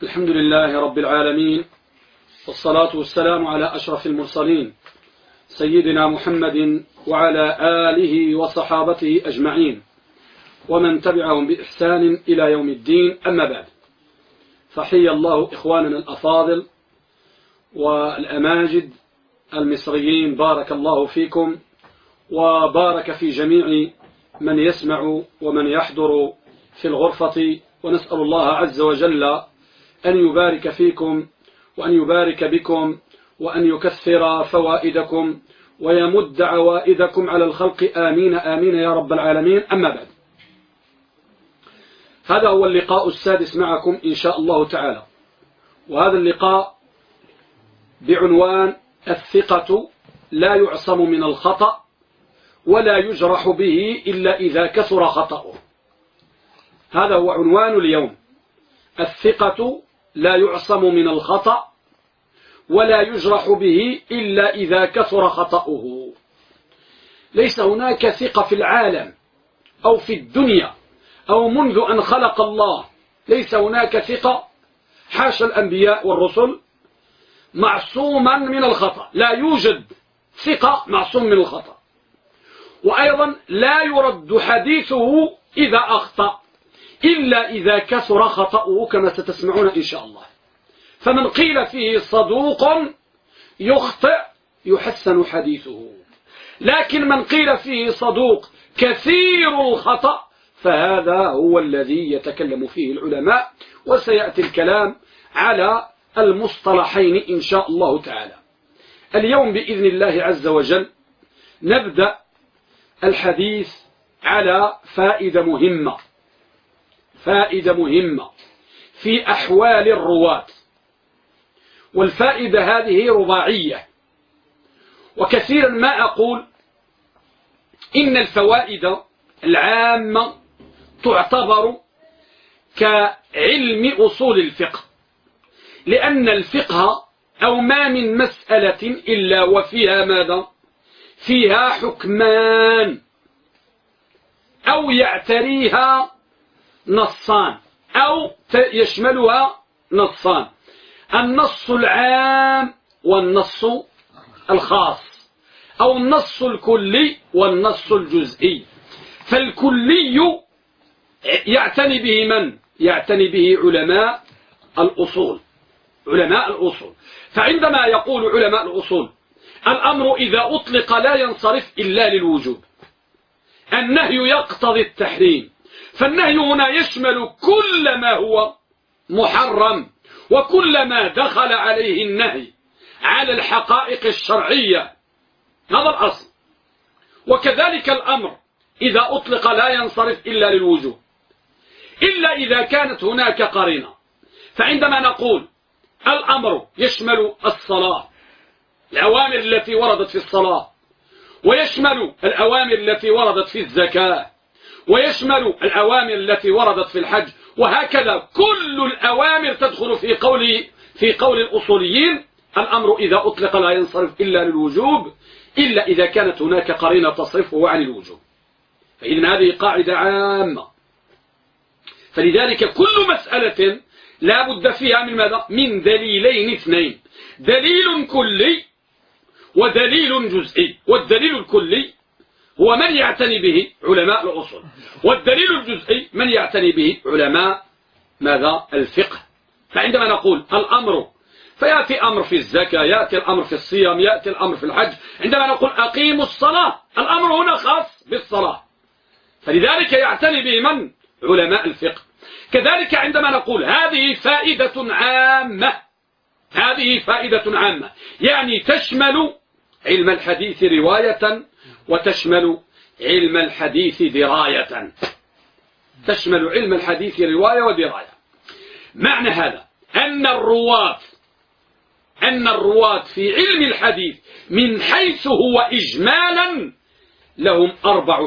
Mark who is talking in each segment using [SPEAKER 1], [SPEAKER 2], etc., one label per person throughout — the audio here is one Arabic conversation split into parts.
[SPEAKER 1] الحمد لله رب العالمين، والصلاة والسلام على أشرف المرسلين سيدنا محمد وعلى آله وصحابته أجمعين ومن تبعهم بإحسان إلى يوم الدين. أما بعد، فحي الله إخواننا الأفاضل والأماجد المصريين، بارك الله فيكم وبارك في جميع من يسمع ومن يحضر في الغرفة، ونسأل الله عز وجل أن يبارك فيكم وأن يبارك بكم وأن يكثر فوائدكم ويمد عوائدكم على الخلق، آمين آمين يا رب العالمين. أما بعد، هذا هو اللقاء السادس معكم إن شاء الله تعالى، وهذا اللقاء بعنوان الثقة لا يعصم من الخطأ ولا يجرح به إلا إذا كثر خطأه. هذا هو عنوان اليوم: الثقة لا يعصم من الخطأ ولا يجرح به إلا إذا كثر خطأه. ليس هناك ثقة في العالم أو في الدنيا أو منذ أن خلق الله، ليس هناك ثقة، حاشا الأنبياء والرسل، معصوما من الخطأ. لا يوجد ثقة معصوم من الخطأ، وأيضا لا يرد حديثه إذا أخطأ إلا إذا كثر خطأه كما ستسمعون إن شاء الله. فمن قيل فيه صدوق يخطئ يحسن حديثه، لكن من قيل فيه صدوق كثير الخطأ فهذا هو الذي يتكلم فيه العلماء، وسيأتي الكلام على المصطلحين إن شاء الله تعالى. اليوم بإذن الله عز وجل نبدأ الحديث على فائدة مهمة في أحوال الرواة، والفائدة هذه رباعية. وكثيرا ما أقول إن الفوائد العامة تعتبر كعلم أصول الفقه، لأن الفقه أو ما من مسألة إلا وفيها ماذا؟ فيها حكمان أو يعتريها نصان أو يشملها نصان: النص العام والنص الخاص، أو النص الكلي والنص الجزئي. فالكلي يعتني به من؟ يعتني به علماء الأصول. فعندما يقول علماء الأصول الأمر إذا أطلق لا ينصرف إلا للوجوب، النهي يقتضي التحريم، فالنهي هنا يشمل كل ما هو محرم وكل ما دخل عليه النهي على الحقائق الشرعية، هذا الأصل. وكذلك الأمر إذا أطلق لا ينصرف إلا للوجوب إلا إذا كانت هناك قرينة. فعندما نقول الأمر يشمل الصلاة، الأوامر التي وردت في الصلاة، ويشمل الأوامر التي وردت في الزكاة، ويشمل الأوامر التي وردت في الحج، وهكذا كل الأوامر تدخل في قول الأصوليين: الأمر إذا أطلق لا ينصرف إلا للوجوب إلا إذا كانت هناك قرينة تصرفه عن الوجوب. فإذن هذه قاعدة عامة. فلذلك كل مسألة لا بد فيها من ماذا؟ من دليلين اثنين: دليل كلي ودليل جزئي. والدليل الكلي هو من يعتني به علماء الأصول، والدليل الجزئي من يعتني به علماء ماذا؟ الفقه. فعندما نقول الأمر، فيأتي أمر في الزكاة، يأتي الأمر في الصيام، يأتي الأمر في الحج. عندما نقول أقيموا الصلاة، الأمر هنا خاص بالصلاة، فلذلك يعتني به من؟ علماء الفقه. كذلك عندما نقول هذه فائدة عامة، يعني تشمل علم الحديث رواية وتشمل علم الحديث دراية. تشمل علم الحديث رواية ودراية. معنى هذا أن الرواة في علم الحديث من حيث هو إجمالا لهم أربع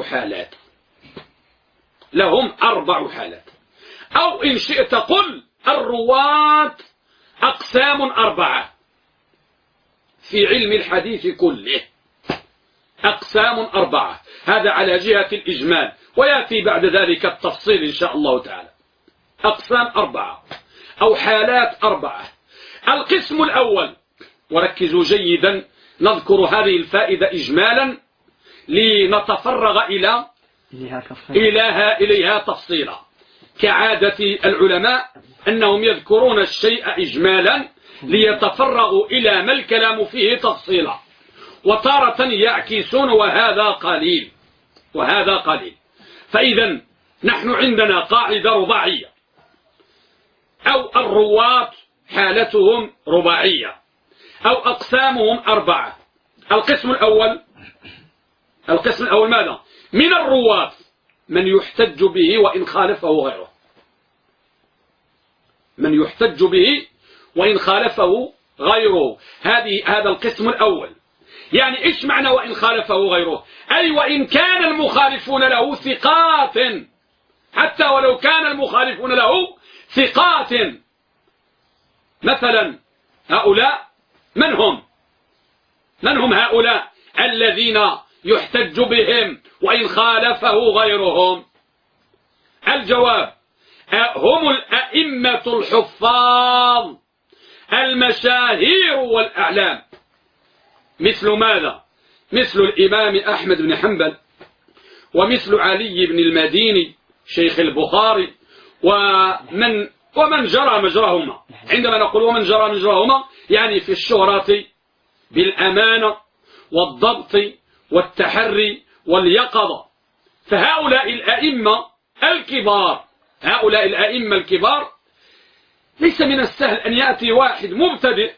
[SPEAKER 1] حالات، أو إن شئت قل الرواة أقسام 4 في علم الحديث كله. أقسام 4، هذا على جهة الإجمال، ويأتي بعد ذلك التفصيل إن شاء الله تعالى. أقسام 4: أو حالات 4. القسم الأول، وركزوا جيدا، نذكر هذه الفائدة إجمالا لنتفرغ إليها تفصيلا، كعادة العلماء أنهم يذكرون الشيء إجمالا ليتفرغوا إلى ما الكلام فيه تفصيلا، وتارة يعكسون وهذا قليل. فإذا نحن عندنا قاعدة رباعية، أو الرواة حالتهم رباعية، أو أقسامهم 4. القسم الأول ماذا؟ من الرواة من يحتج به وإن خالفه غيره، من يحتج به وإن خالفه غيره. هذا القسم الأول. يعني إيش معنى وإن خالفه غيره؟ أي وإن كان المخالفون له ثقات، حتى ولو كان المخالفون له ثقات. مثلا هؤلاء من هم هؤلاء الذين يحتج بهم وإن خالفه غيرهم؟ الجواب: هم الأئمة الحفاظ المشاهير والأعلام. مثل ماذا؟ مثل الإمام أحمد بن حنبل، ومثل علي بن المديني شيخ البخاري، ومن جرى مجراهما. عندما نقول ومن جرى مجراهما يعني في الشهرة بالأمانة والضبط والتحري واليقظة. فهؤلاء الأئمة الكبار ليس من السهل أن يأتي واحد مبتدئ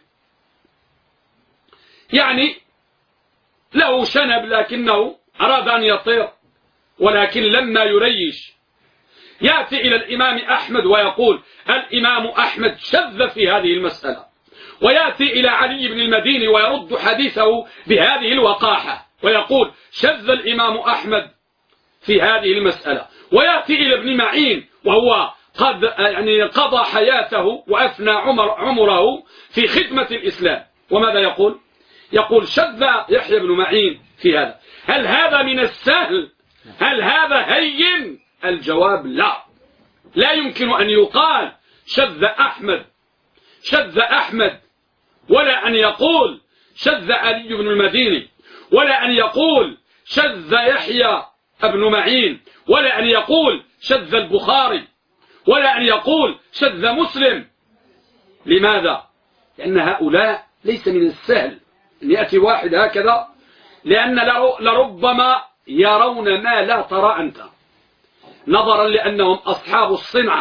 [SPEAKER 1] يعني له شنب لكنه أراد أن يطير، ولكن لما يريش يأتي إلى الإمام أحمد ويقول الإمام أحمد شذ في هذه المسألة، ويأتي إلى علي بن المديني ويرد حديثه بهذه الوقاحة ويقول شذ الإمام أحمد في هذه المسألة، ويأتي إلى ابن معين وهو قد قضى حياته وأفنى عمره في خدمة الإسلام، وماذا يقول؟ يقول شذ يحيى بن معين في هذا. هل هذا من السهل؟ هل هذا هين؟ الجواب لا يمكن أن يقال شذ أحمد، ولا أن يقول شذ علي بن المديني، ولا أن يقول شذ يحيى بن معين، ولا أن يقول شذ البخاري، ولا أن يقول شذ مسلم. لماذا؟ لأن هؤلاء ليس من السهل أن يأتي واحد هكذا، لأن لربما يرون ما لا ترى أنت، نظرا لأنهم أصحاب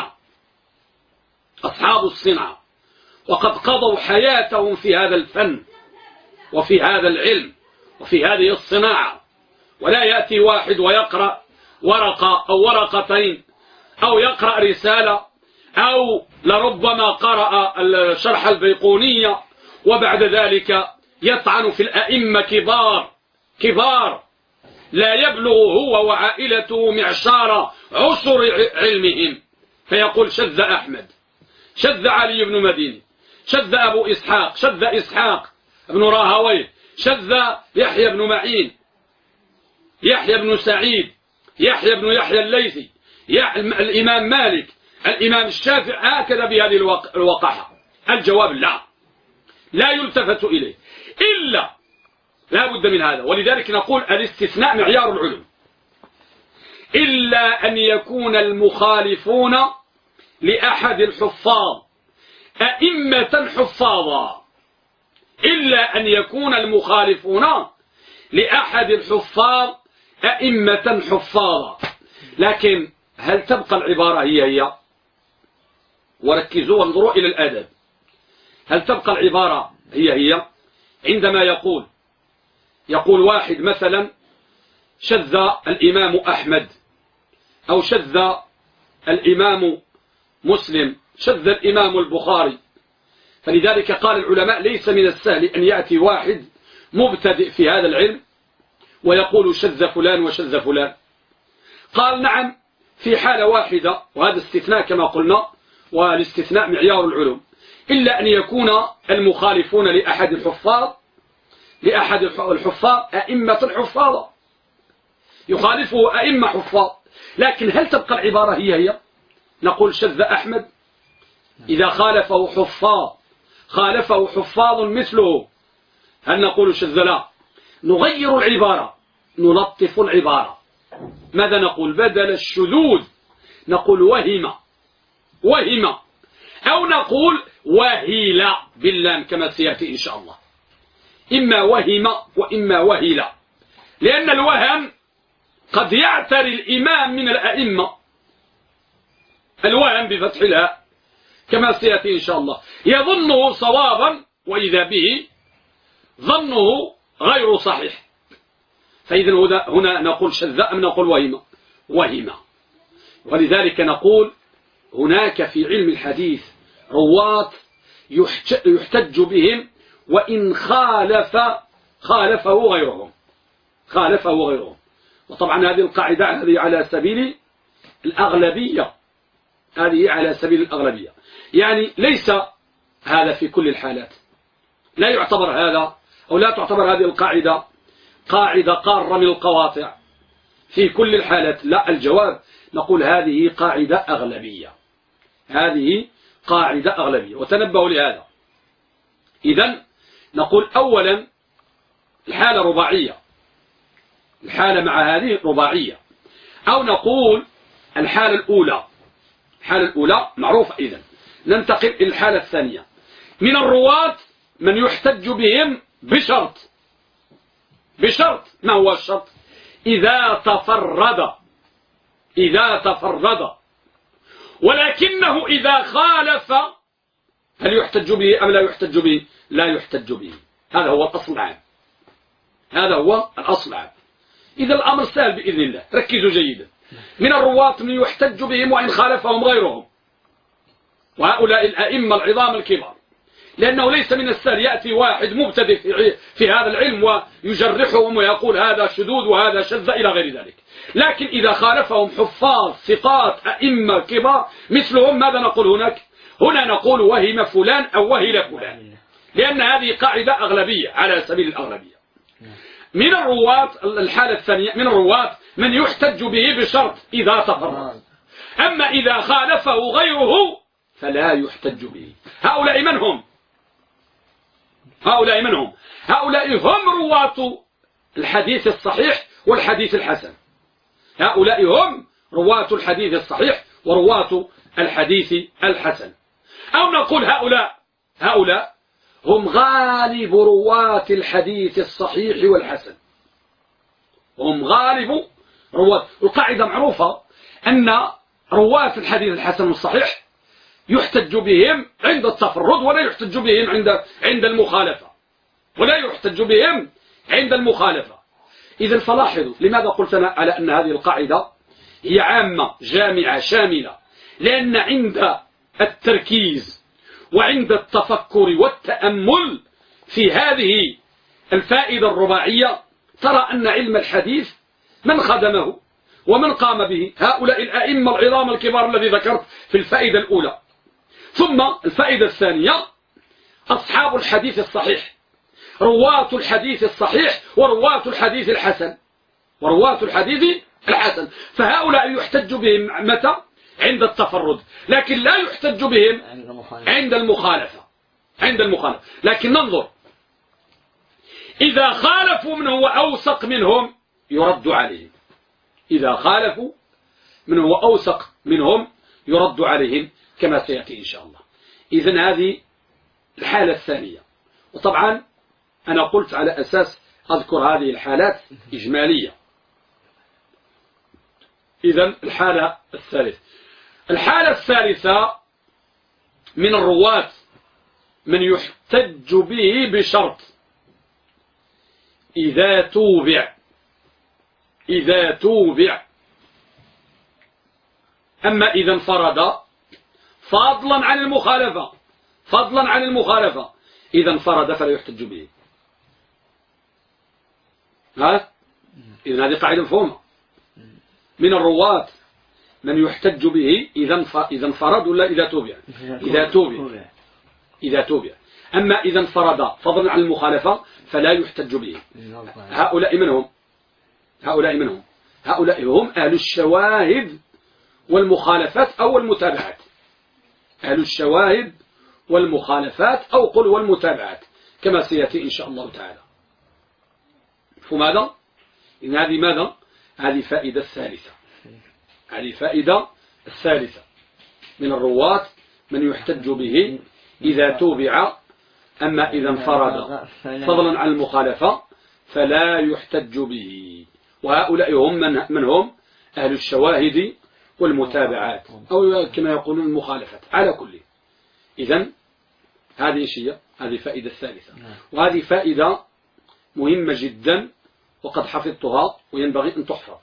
[SPEAKER 1] الصنعة، وقد قضوا حياتهم في هذا الفن وفي هذا العلم وفي هذه الصناعة. ولا يأتي واحد ويقرأ ورقة أو ورقتين أو يقرأ رسالة أو لربما قرأ شرح البيقونية وبعد ذلك يطعن في الأئمة كبار لا يبلغ هو وعائلته معشار عشر علمهم، فيقول شذ أحمد، شذ علي بن مديني، شذ أبو إسحاق، شذ إسحاق بن راهويه، شذ يحيى بن معين، يحيى بن سعيد، يحيى بن يحيى الليثي، الإمام مالك، الإمام الشافعي، هكذا بهذه الوقاحة. الجواب لا يلتفت إليه إلا لا بد من هذا. ولذلك نقول الاستثناء معيار العلوم. إلا أن يكون المخالفون لأحد الحفاظ أئمة حفاظا، إلا أن يكون المخالفون لأحد الحفاظ أئمة حفاظا. لكن هل تبقى العبارة هي؟ وركزوا وانظروا إلى الأدب. هل تبقى العبارة هي عندما يقول واحد مثلا شذ الإمام أحمد، أو شذ الإمام مسلم، شذ الإمام البخاري. فلذلك قال العلماء ليس من السهل أن يأتي واحد مبتدئ في هذا العلم ويقول شذ فلان وشذ فلان. قال نعم في حالة واحدة، وهذا استثناء كما قلنا، والاستثناء معيار العلوم، إلا أن يكون المخالفون لأحد الحفاظ أئمة الحفاظ، يخالفه أئمة حفاظ. لكن هل تبقى العبارة هي؟ نقول شذ أحمد إذا خالفه حفاظ مثله هل نقول شذ؟ لا، نغير العبارة، نلطف العبارة. ماذا نقول بدل الشذوذ؟ نقول وهم، أو نقول وهيل باللام كما سيأتي إن شاء الله. إما وهم وإما وهيل، لأن الوهم قد يعتري الإمام من الأئمة، الوهم بفتح الهاء كما سيأتي إن شاء الله، يظنه صوابا وإذا به ظنه غير صحيح. فإذا هنا نقول شذ أم نقول وهم. ولذلك نقول هناك في علم الحديث رواة يحتج بهم وإن خالفه غيرهم. وطبعا هذه القاعدة هذه على سبيل الأغلبية، يعني ليس هذا في كل الحالات، لا يعتبر هذا أو لا تعتبر هذه القاعدة قاعدة قارة من القواطع في كل الحالات. لا، الجواب نقول هذه قاعدة أغلبية، وتنبهوا لهذا. إذن نقول أولا الحالة رباعية، الحالة مع هذه رباعية، أو نقول الحالة الأولى معروفة. إذن ننتقل إلى الحالة الثانية. من الرواة من يحتج بهم بشرط. ما هو الشرط؟ إذا تفرد، ولكنه إذا خالف هل يحتج به أم لا يحتج به؟ لا يحتج به. هذا هو الأصل العام. إذا الأمر سهل بإذن الله، ركزوا جيدا. من الرواة من يحتج بهم وإن خالفهم غيرهم، وهؤلاء الأئمة العظام الكبار، لأنه ليس من السهل يأتي واحد مبتدئ في هذا العلم ويجرحهم ويقول هذا شذوذ وهذا شذ إلى غير ذلك. لكن إذا خالفهم حفاظ ثقات أئمة كبار مثلهم، ماذا نقول هنا نقول وهم فلان أو وهل فلان، لأن هذه قاعدة أغلبية على سبيل الأغلبية. من الرواة الحالة الثانية، من الرواة من يحتج به بشرط إذا تفرد، أما إذا خالفه غيره فلا يحتج به. هؤلاء من هم؟ هؤلاء هم رواة الحديث الصحيح والحديث الحسن. هؤلاء هم رواة الحديث الصحيح ورواة الحديث الحسن. أو نقول هؤلاء هم غالب رواة الحديث الصحيح والحسن. هم غالب رواة. القاعدة معروفة أن رواة الحديث الحسن والصحيح يحتج بهم عند التفرد ولا يحتج بهم عند المخالفة. إذن فلاحظوا لماذا قلت أنا على أن هذه القاعدة هي عامة جامعة شاملة، لأن عند التركيز وعند التفكر والتأمل في هذه الفائدة الرباعية ترى أن علم الحديث من خدمه ومن قام به هؤلاء الأئمة العظام الكبار الذي ذكرت في الفائدة الأولى. ثم الفائدة الثانية أصحاب الحديث الصحيح، رواة الحديث الصحيح ورواة الحديث الحسن. فهؤلاء يحتج بهم متى؟ عند التفرد، لكن لا يحتج بهم عند المخالفة. لكن ننظر، إذا خالفوا من هو أوثق منهم يرد عليهم. يرد عليهم كما سيأتي إن شاء الله. إذن هذه الحالة الثانية. وطبعا أنا قلت على أساس أذكر هذه الحالات إجمالية. إذن الحالة الثالثة من الرواة من يحتج به بشرط إذا توبع. أما إذا انفرد فضلا عن المخالفة إذا انفرد فلا يحتج به. إذن هذه قاعدة مفهومة. من الرواة من يحتج به إذا انفرد ولا إذا توبع. أما إذا انفرد فضلا عن المخالفة فلا يحتج به. هؤلاء من هم؟ هؤلاء هم أهل الشواهد والمخالفات أو المتابعات. أهل الشواهد والمخالفات، أو قل والمتابعات كما سيأتي إن شاء الله تعالى. فماذا؟ إن هذه ماذا؟ هذه فائدة الثالثة. هذه فائدة الثالثة من الرواة من يحتج به إذا توبع، أما إذا انفرد فضلا عن المخالفة فلا يحتج به. وهؤلاء هم من هم؟ أهل الشواهد والمتابعات، أو كما يقولون المخالفات على كل. إذن هذه شيء، هذه فائدة الثالثة، وهذه فائدة مهمة جدا وقد حفظتها وينبغي أن تحفظ،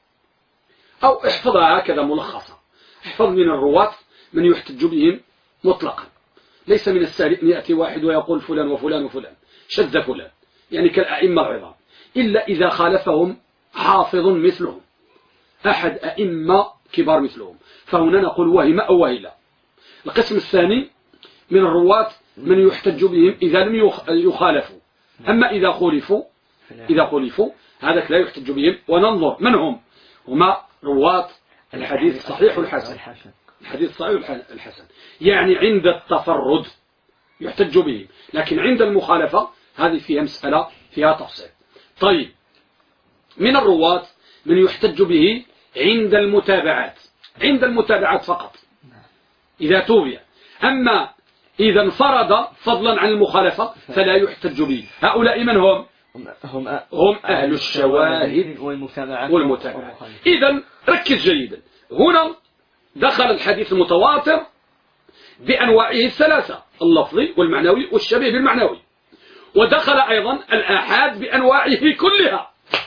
[SPEAKER 1] أو احفظها هكذا ملخصة. احفظ من الرواة من يحتج بهم مطلقا، ليس من السهل أن يأتي واحد ويقول فلان وفلان وفلان شذ فلان، يعني كالأئمة العظام، إلا إذا خالفهم حافظ مثلهم، أحد أئمة كبار مثلهم، فهنا نقول وهم أو وهلا. القسم الثاني من الرواة من يحتج بهم إذا لم يخالفوا، أما إذا خولفوا هذاك لا يحتج بهم. وننظر من هم؟ هما رواة الحديث الصحيح والحسن. الحديث الصحيح والحسن يعني عند التفرد يحتج به، لكن عند المخالفة هذه فيها مسألة، فيها تفصيل. طيب، من الرواة من يحتج به عند المتابعات، عند المتابعات فقط إذا توبع، أما إذا انفرد فضلا عن المخالفة فلا يحتج به. هؤلاء من هم؟ هم أهل الشواهد والمتابعات. إذن ركز جيدا، هنا دخل الحديث المتواتر بأنواعه الثلاثة، اللفظي والمعنوي والشبيه بالمعنوي، ودخل أيضا الآحاد بأنواعه كلها.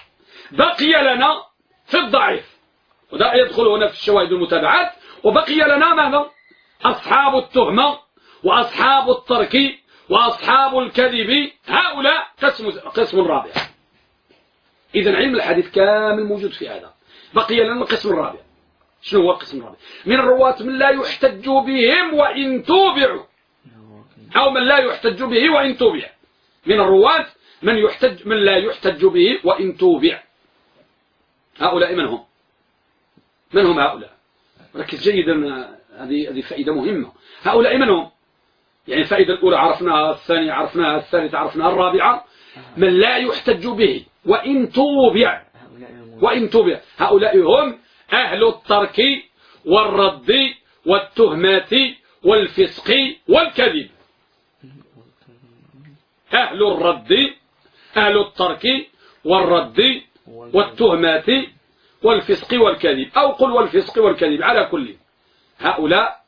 [SPEAKER 1] بقي لنا في الضعيف، وده يدخل هنا في الشواهد والمتابعات، وبقي لنا ماذا؟ أصحاب التهمة وأصحاب الترك وأصحاب الكذب، هؤلاء قسم رابع. إذن علم الحديث كامل موجود في هذا. بقي لنا القسم الرابع. شنو هو القسم الرابع؟ من الرواة من لا يحتج بهم وإن توبعوا، أو من لا يحتج به وإن توبع. من الرواة من لا يحتج به وإن توبع. هؤلاء من هم؟ من هم هؤلاء؟ ركز جيدا، هذه فائدة مهمة. هؤلاء من هم؟ يعني الفائدة الأولى عرفناها، الثانية عرفناها، الثالثة عرفناها، الرابعة من لا يحتج به وإن توبع. وإن توبع هؤلاء هم أهل الترك والرد والتهمات والفسق والكذب. أهل الرد، أهل الترك والرد والتهمات والفسق والكذب، أو قل والفسق والكذب، على كل هؤلاء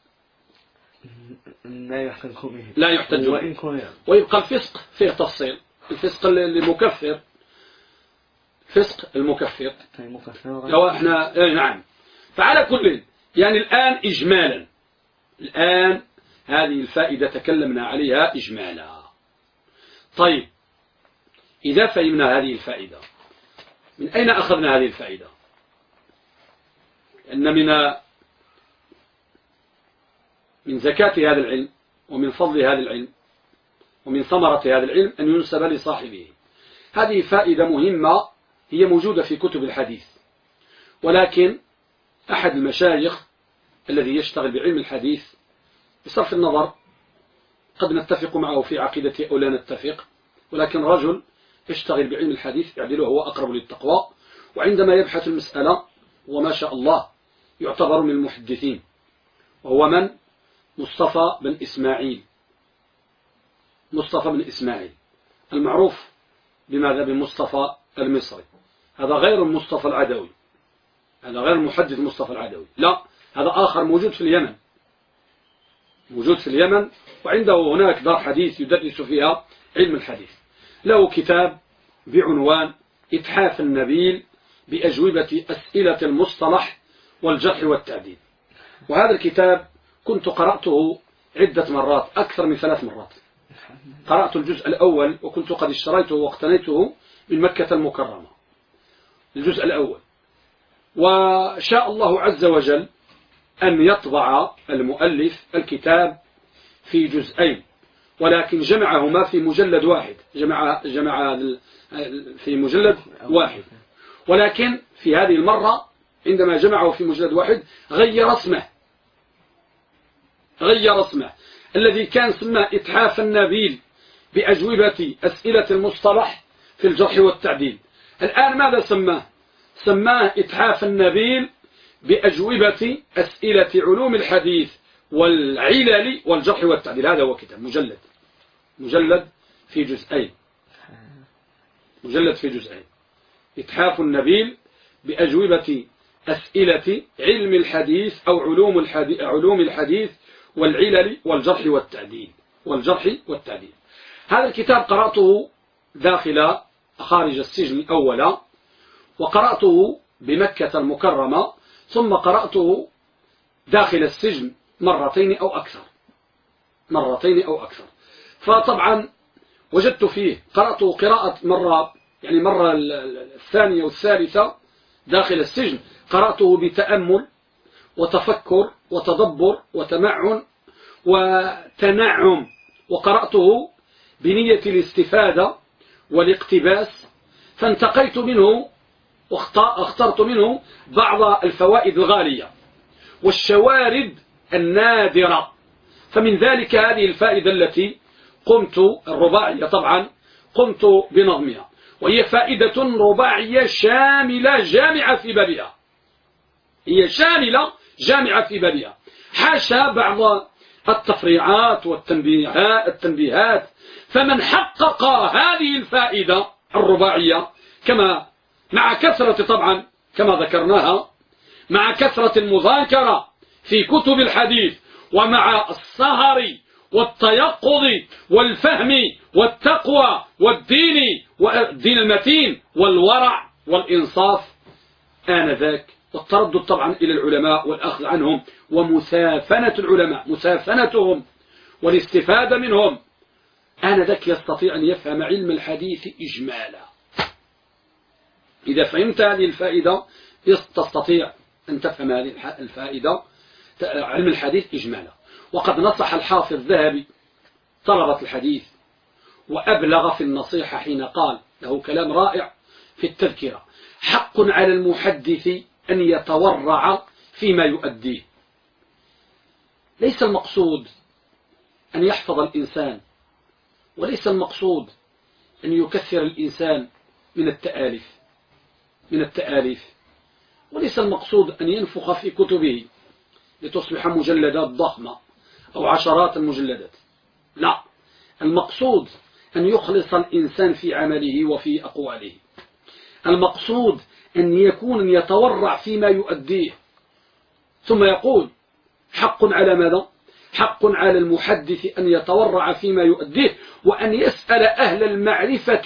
[SPEAKER 1] لا يحتج به. ويبقى الفسق فيه تفصيل، الفسق المكفر، فسق المكفر لو احنا نعم. فعلى كل، يعني الآن إجمالا، الآن هذه الفائدة تكلمنا عليها إجمالا. طيب، إذا فهمنا هذه الفائدة، من أين أخذنا هذه الفائدة؟ أن من زكاة هذا العلم ومن فضل هذا العلم ومن ثمرة هذا العلم أن ينسب لصاحبه. هذه فائدة مهمة هي موجودة في كتب الحديث، ولكن أحد المشايخ الذي يشتغل بعلم الحديث، بصرف النظر قد نتفق معه في عقيدته أو لا نتفق، ولكن رجل يشتغل بعلم الحديث يعدله هو أقرب للتقوى، وعندما يبحث المسألة وما شاء الله يعتبر من المحدثين، وهو من؟ مصطفى بن إسماعيل. مصطفى بن إسماعيل المعروف بماذا؟ بمصطفى المصري. هذا غير مصطفى العدوي، هذا غير المحدث مصطفى العدوي، لا، هذا آخر موجود في اليمن، موجود في اليمن، وعنده هناك دار حديث يدرس فيها علم الحديث. له كتاب بعنوان إتحاف النبيل بأجوبة أسئلة المصطلح والجرح والتعديل. وهذا الكتاب كنت قرأته عدة مرات، أكثر من 3 مرات. قرأت الجزء الأول وكنت قد اشتريته واقتنيته من مكة المكرمة، الجزء الأول، وشاء الله عز وجل أن يطبع المؤلف الكتاب في جزئين، ولكن جمعهما في مجلد واحد، جمع في مجلد واحد، ولكن في هذه المرة عندما جمعه في مجلد واحد غير اسمه، غير اسمه الذي كان سماه إتحاف النبيل بأجوبة أسئلة المصطلح في الجرح والتعديل. الآن ماذا سماه إتحاف النبيل بأجوبة أسئلة علوم الحديث والعلل والجرح والتعديل. هذا هو كتاب مجلد في جزئين إتحاف النبيل بأجوبة أسئلة علم الحديث أو علوم الحديث والعلل والجرح والتعديل. هذا الكتاب قرأته خارج السجن أولا، وقرأته بمكة المكرمة، ثم قرأته داخل السجن مرتين أو أكثر. فطبعا وجدت فيه قرأته قراءة مرة الثانية والثالثة داخل السجن، قرأته بتأمل وتفكر وتدبر وتمعن وتنعم، وقرأته بنية الاستفادة والاقتباس، فانتقيت منه واخترت منه بعض الفوائد الغالية والشوارد النادرة. فمن ذلك هذه الفائدة التي الرباعية طبعا قمت بنظمها، وهي فائدة رباعية شاملة جامعة في بابها. هي شاملة جامعة في بابها، حاشا بعض التفريعات والتنبيهات. فمن حقق هذه الفائدة الرباعية مع كثرة طبعا كما ذكرناها، مع كثرة المذاكرة في كتب الحديث، ومع السهر والتيقظ والفهم والتقوى والدين المتين والورع والإنصاف آنذاك، والتردد طبعا إلى العلماء والأخذ عنهم ومسافنة العلماء، مسافنتهم والاستفادة منهم، آنذاك يستطيع أن يفهم علم الحديث إجمالا. إذا فهمت هذه الفائدة تستطيع أن تفهم هذه الفائدة علم الحديث إجمالا. وقد نصح الحافظ الذهبي طلبة الحديث وأبلغ في النصيحة حين قال له كلام رائع في التذكرة: حق على المحدث أن يتورع فيما يؤديه. ليس المقصود أن يحفظ الإنسان، وليس المقصود أن يكثر الإنسان من التآليف، وليس المقصود أن ينفخ في كتبه لتصبح مجلدات ضخمة أو عشرات المجلدات. لا، المقصود أن يخلص الإنسان في عمله وفي أقواله. المقصود أن يتورع فيما يؤديه. ثم يقول: حق على ماذا؟ حق على المحدث أن يتورع فيما يؤديه، وأن يسأل أهل المعرفة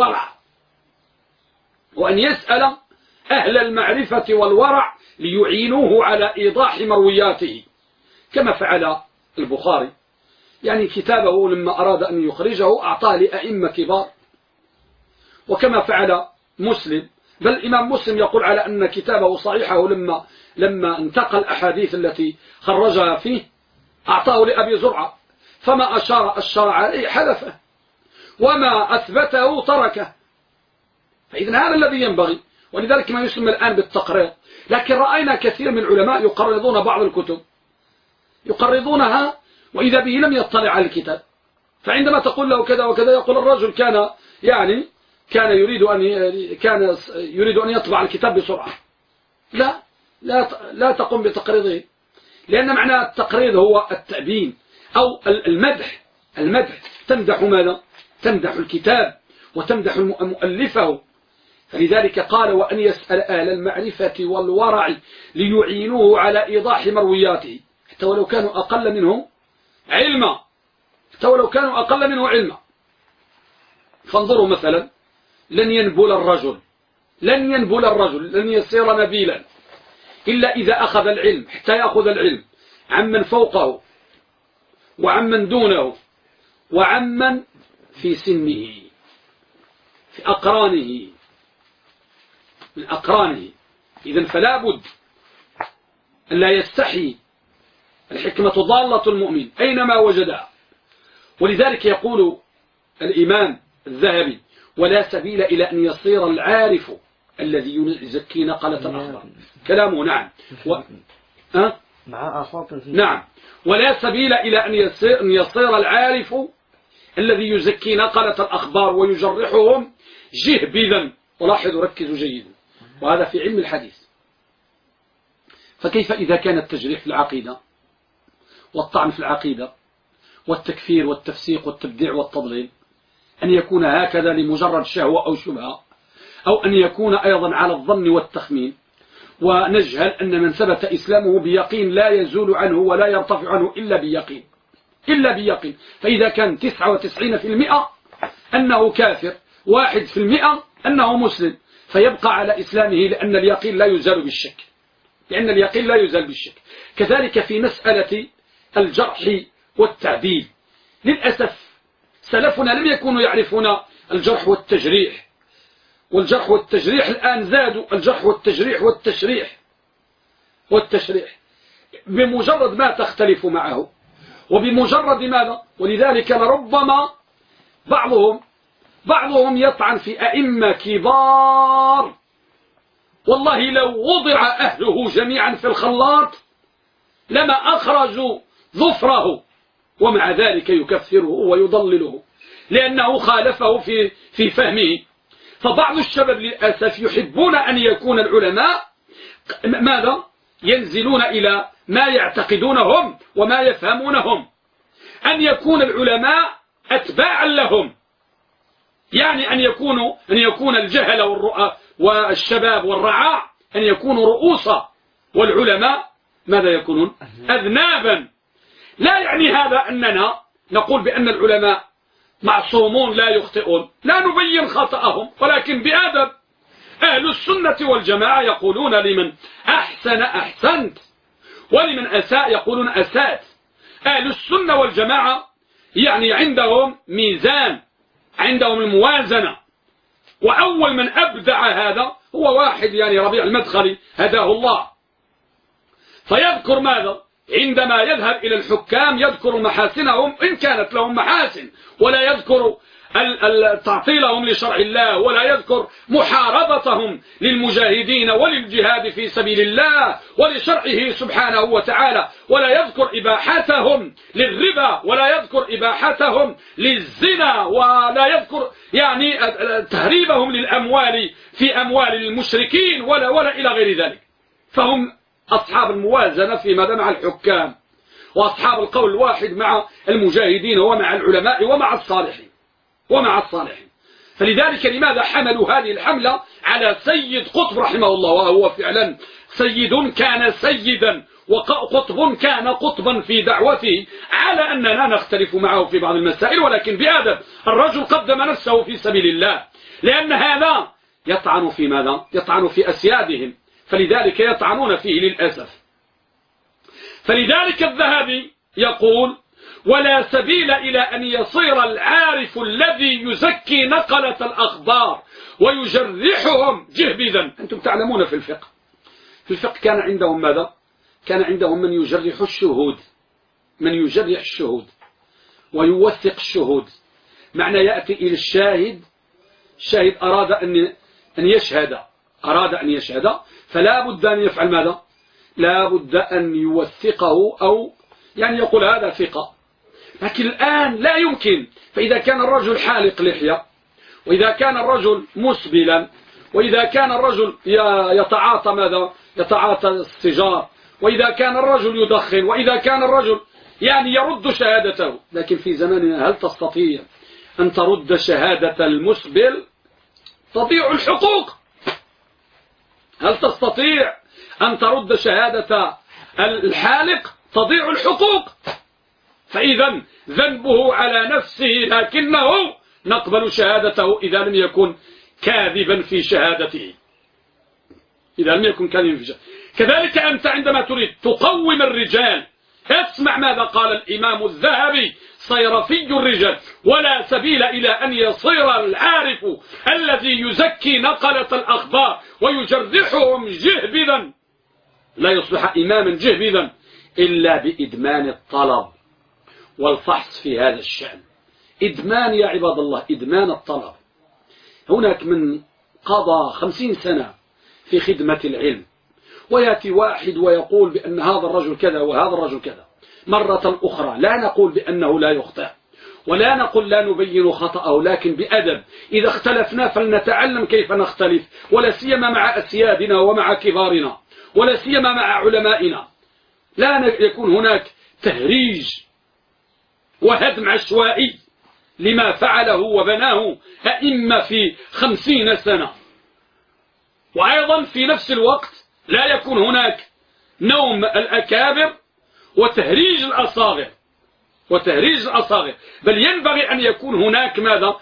[SPEAKER 1] والورع ليعينوه على إيضاح مروياته، كما فعل البخاري. يعني كتابه لما أراد أن يخرجه أعطاه لأئمة كبار، وكما فعل مسلم. بل الإمام مسلم يقول على أن كتابه صحيحه لما انتقى الأحاديث التي خرجها فيه أعطاه لأبي زرعة، فما أشار عليه حذفه، وما أثبته تركه. فإذن هذا الذي ينبغي، ولذلك ما يسمى الآن بالتقريض. لكن رأينا كثير من العلماء يقرضون بعض الكتب، يقرضونها وإذا به لم يطلع على الكتاب، فعندما تقول له كذا وكذا يقول الرجل كان يريد أن يطبع الكتاب بسرعة. لا تقوم بتقريضه، لأن معنى التقريض هو التأبين أو المدح. تمدح ماذا؟ تمدح الكتاب وتمدح مؤلفه. فلذلك قال: وأن يسأل أهل المعرفة والورع ليعينوه على إيضاح مروياته، حتى ولو كانوا أقل منه علما. فانظروا مثلا: لن ينبل الرجل لن يصير نبيلا إلا إذا أخذ العلم، حتى يأخذ العلم عمن فوقه وعمن دونه وعمن في سنه، في أقرانه، من أقرانه. إذن فلا بد أن لا يستحي. الحكمة ضالة المؤمن أينما وجدها. ولذلك يقول الإمام الذهبي: ولا سبيل إلى أن يصير العارف الذي يزكي نقلة الأخبار. كلامه نعم.
[SPEAKER 2] مع آفاق فيه.
[SPEAKER 1] نعم. ولا سبيل إلى أن يصير العارف الذي يزكي نقلة الأخبار ويجرحهم جهبذا. ولاحظوا ركزوا جيدا، وهذا في علم الحديث. فكيف إذا كان التجريح في العقيدة والطعن في العقيدة والتكفير والتفسيق والتبديع والتضليل أن يكون هكذا لمجرد شهوة أو شبهة، أو أن يكون أيضا على الظن والتخمين، ونجهل أن من ثبت إسلامه بيقين لا يزول عنه ولا يرتفع عنه إلا بيقين، إلا بيقين. فإذا كان 99% أنه كافر، 1% أنه مسلم، فيبقى على إسلامه لأن اليقين لا يزال بالشك، لأن اليقين لا يزال بالشك. كذلك في مسألة الجرح والتعديل، للأسف سلفنا لم يكونوا يعرفون الجرح والتجريح، والجرح والتجريح الآن زادوا الجرح والتجريح والتشريح بمجرد ما تختلف معه وبمجرد ماذا. ولذلك لربما بعضهم يطعن في أئمة كبار، والله لو وضع أهله جميعا في الخلاط لما أخرجوا ظفره، ومع ذلك يكفره ويضلله لأنه خالفه في فهمه. فبعض الشباب للأسف يحبون أن يكون العلماء ماذا ينزلون إلى ما يعتقدونهم وما يفهمونهم، أن يكون العلماء أتباعا لهم، يعني أن يكون الجهل والشباب والرعاع أن يكونوا رؤوسا، والعلماء ماذا يكونون؟ أذنابا. لا يعني هذا أننا نقول بأن العلماء معصومون لا يخطئون، لا نبين خطأهم، ولكن بأدب. أهل السنة والجماعة يقولون لمن أحسن أحسنت، ولمن أساء يقولون أسأت. أهل السنة والجماعة يعني عندهم ميزان، عندهم الموازنة. وأول من أبدع هذا هو واحد يعني ربيع المدخلي هداه الله، فيذكر ماذا عندما يذهب إلى الحكام؟ يذكر محاسنهم إن كانت لهم محاسن، ولا يذكر تعطيلهم لشرع الله، ولا يذكر محاربتهم للمجاهدين وللجهاد في سبيل الله ولشرعه سبحانه وتعالى، ولا يذكر إباحتهم للربا، ولا يذكر إباحتهم للزنا، ولا يذكر يعني تهريبهم للأموال في أموال المشركين ولا إلى غير ذلك. فهم أصحاب الموازنة في ماذا مع الحكام، وأصحاب القول الواحد مع المجاهدين ومع العلماء ومع الصالحين. فلذلك لماذا حملوا هذه الحملة على سيد قطب رحمه الله، وهو فعلا سيد كان سيدا، وقطب كان قطبا في دعوته، على أننا نختلف معه في بعض المسائل، ولكن بأدب. الرجل قدم نفسه في سبيل الله، لأن هذا يطعن في ماذا؟ يطعن في أسيادهم، فلذلك يطعنون فيه للأسف. فلذلك الذهبي يقول: ولا سبيل إلى أن يصير العارف الذي يزكي نقلة الأخبار ويجرحهم جهبذا. أنتم تعلمون في الفقه كان عندهم ماذا؟ كان عندهم من يجرح الشهود ويوثق الشهود. معنى يأتي إلى الشاهد أراد أن يشهد، فلا بد أن يفعل ماذا؟ لا بد أن يوثقه، أو يعني يقول هذا ثقة. لكن الآن لا يمكن. فإذا كان الرجل حالق لحية، وإذا كان الرجل مسبلا، وإذا كان الرجل يتعاطى ماذا؟ يتعاطى السيجار، وإذا كان الرجل يدخن، وإذا كان الرجل يعني يرد شهادته. لكن في زماننا هل تستطيع أن ترد شهادة المسبل؟ تضيع الحقوق. هل تستطيع أن ترد شهادة الحالق؟ تضيع الحقوق. فإذا ذنبه على نفسه، لكنه نقبل شهادته إذا لم يكن كاذبا في شهادته. كذلك أنت عندما تريد تقوم الرجال، اسمع ماذا قال الإمام الذهبي صيرفي الرجال: ولا سبيل إلى أن يصير العارف الذي يزكي نقلة الأخبار ويجرحهم جهبذا، لا يصبح إماما جهبذا إلا بإدمان الطلب والفحص في هذا الشأن. إدمان يا عباد الله، إدمان الطلب. هناك من قضى 50 سنة في خدمة العلم، ويأتي واحد ويقول بأن هذا الرجل كذا وهذا الرجل كذا. مرة أخرى لا نقول بأنه لا يخطئ، ولا نقول لا نبين خطأه، لكن بأدب. إذا اختلفنا فلنتعلم كيف نختلف، ولا سيما مع أسيادنا ومع كبارنا، ولا سيما مع علمائنا. لا يكون هناك تهريج وهدم عشوائي لما فعله وبناه أئمة في 50 سنة. وأيضا في نفس الوقت لا يكون هناك نوم الأكابر وتهريج الأصاغر، بل ينبغي أن يكون هناك ماذا؟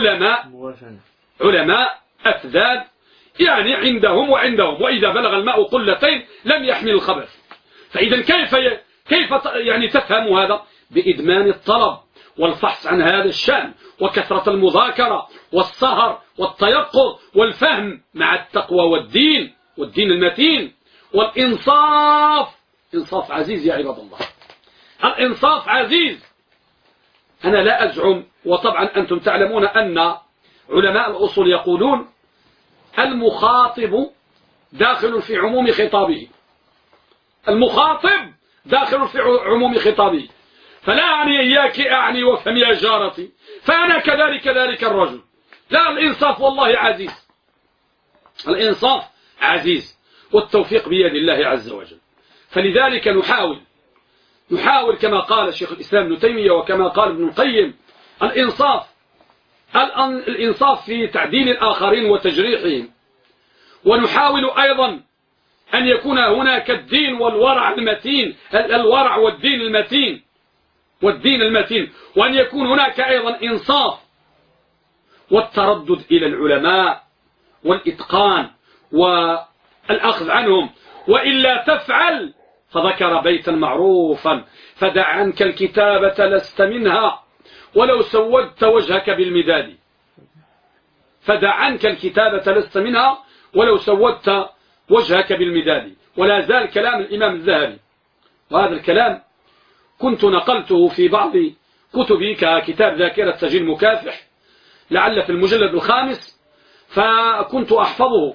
[SPEAKER 1] علماء أفذاذ، يعني عندهم وإذا بلغ الماء قلتين لم يحمل الخبث. فإذا كيف يعني تفهم هذا؟ بإدمان الطلب والفحص عن هذا الشأن، وكثرة المذاكرة والسهر والتيقظ والفهم مع التقوى والدين المتين والإنصاف. إنصاف عزيز يا عباد الله، الإنصاف عزيز. أنا لا أزعم، وطبعا أنتم تعلمون أن علماء الأصول يقولون المخاطب داخل في عموم خطابه، المخاطب داخل في عموم خطابه. فلا أعني إياك أعني وافهم يا جارتي، فأنا كذلك ذلك الرجل. لا، الإنصاف والله عزيز، الإنصاف عزيز، والتوفيق بيد الله عز وجل. فلذلك نحاول كما قال شيخ الإسلام ابن تيمية وكما قال ابن القيم الإنصاف في تعديل الآخرين وتجريحهم. ونحاول أيضا أن يكون هناك الدين والورع المتين، الورع والدين المتين، وأن يكون هناك أيضا إنصاف والتردد إلى العلماء والإتقان والأخذ عنهم، وإلا تفعل. فذكر بيتا معروفا: فدع عنك الكتابة لست منها ولو سودت وجهك بالمداد. فدع عنك الكتابة لست منها ولو سودت وجهك بالمداد. ولا زال كلام الإمام الذهبي، وهذا الكلام كنت نقلته في بعض كتبي ككتاب ذاكرة سجل مكافح، لعل في المجلد 5، فكنت أحفظه.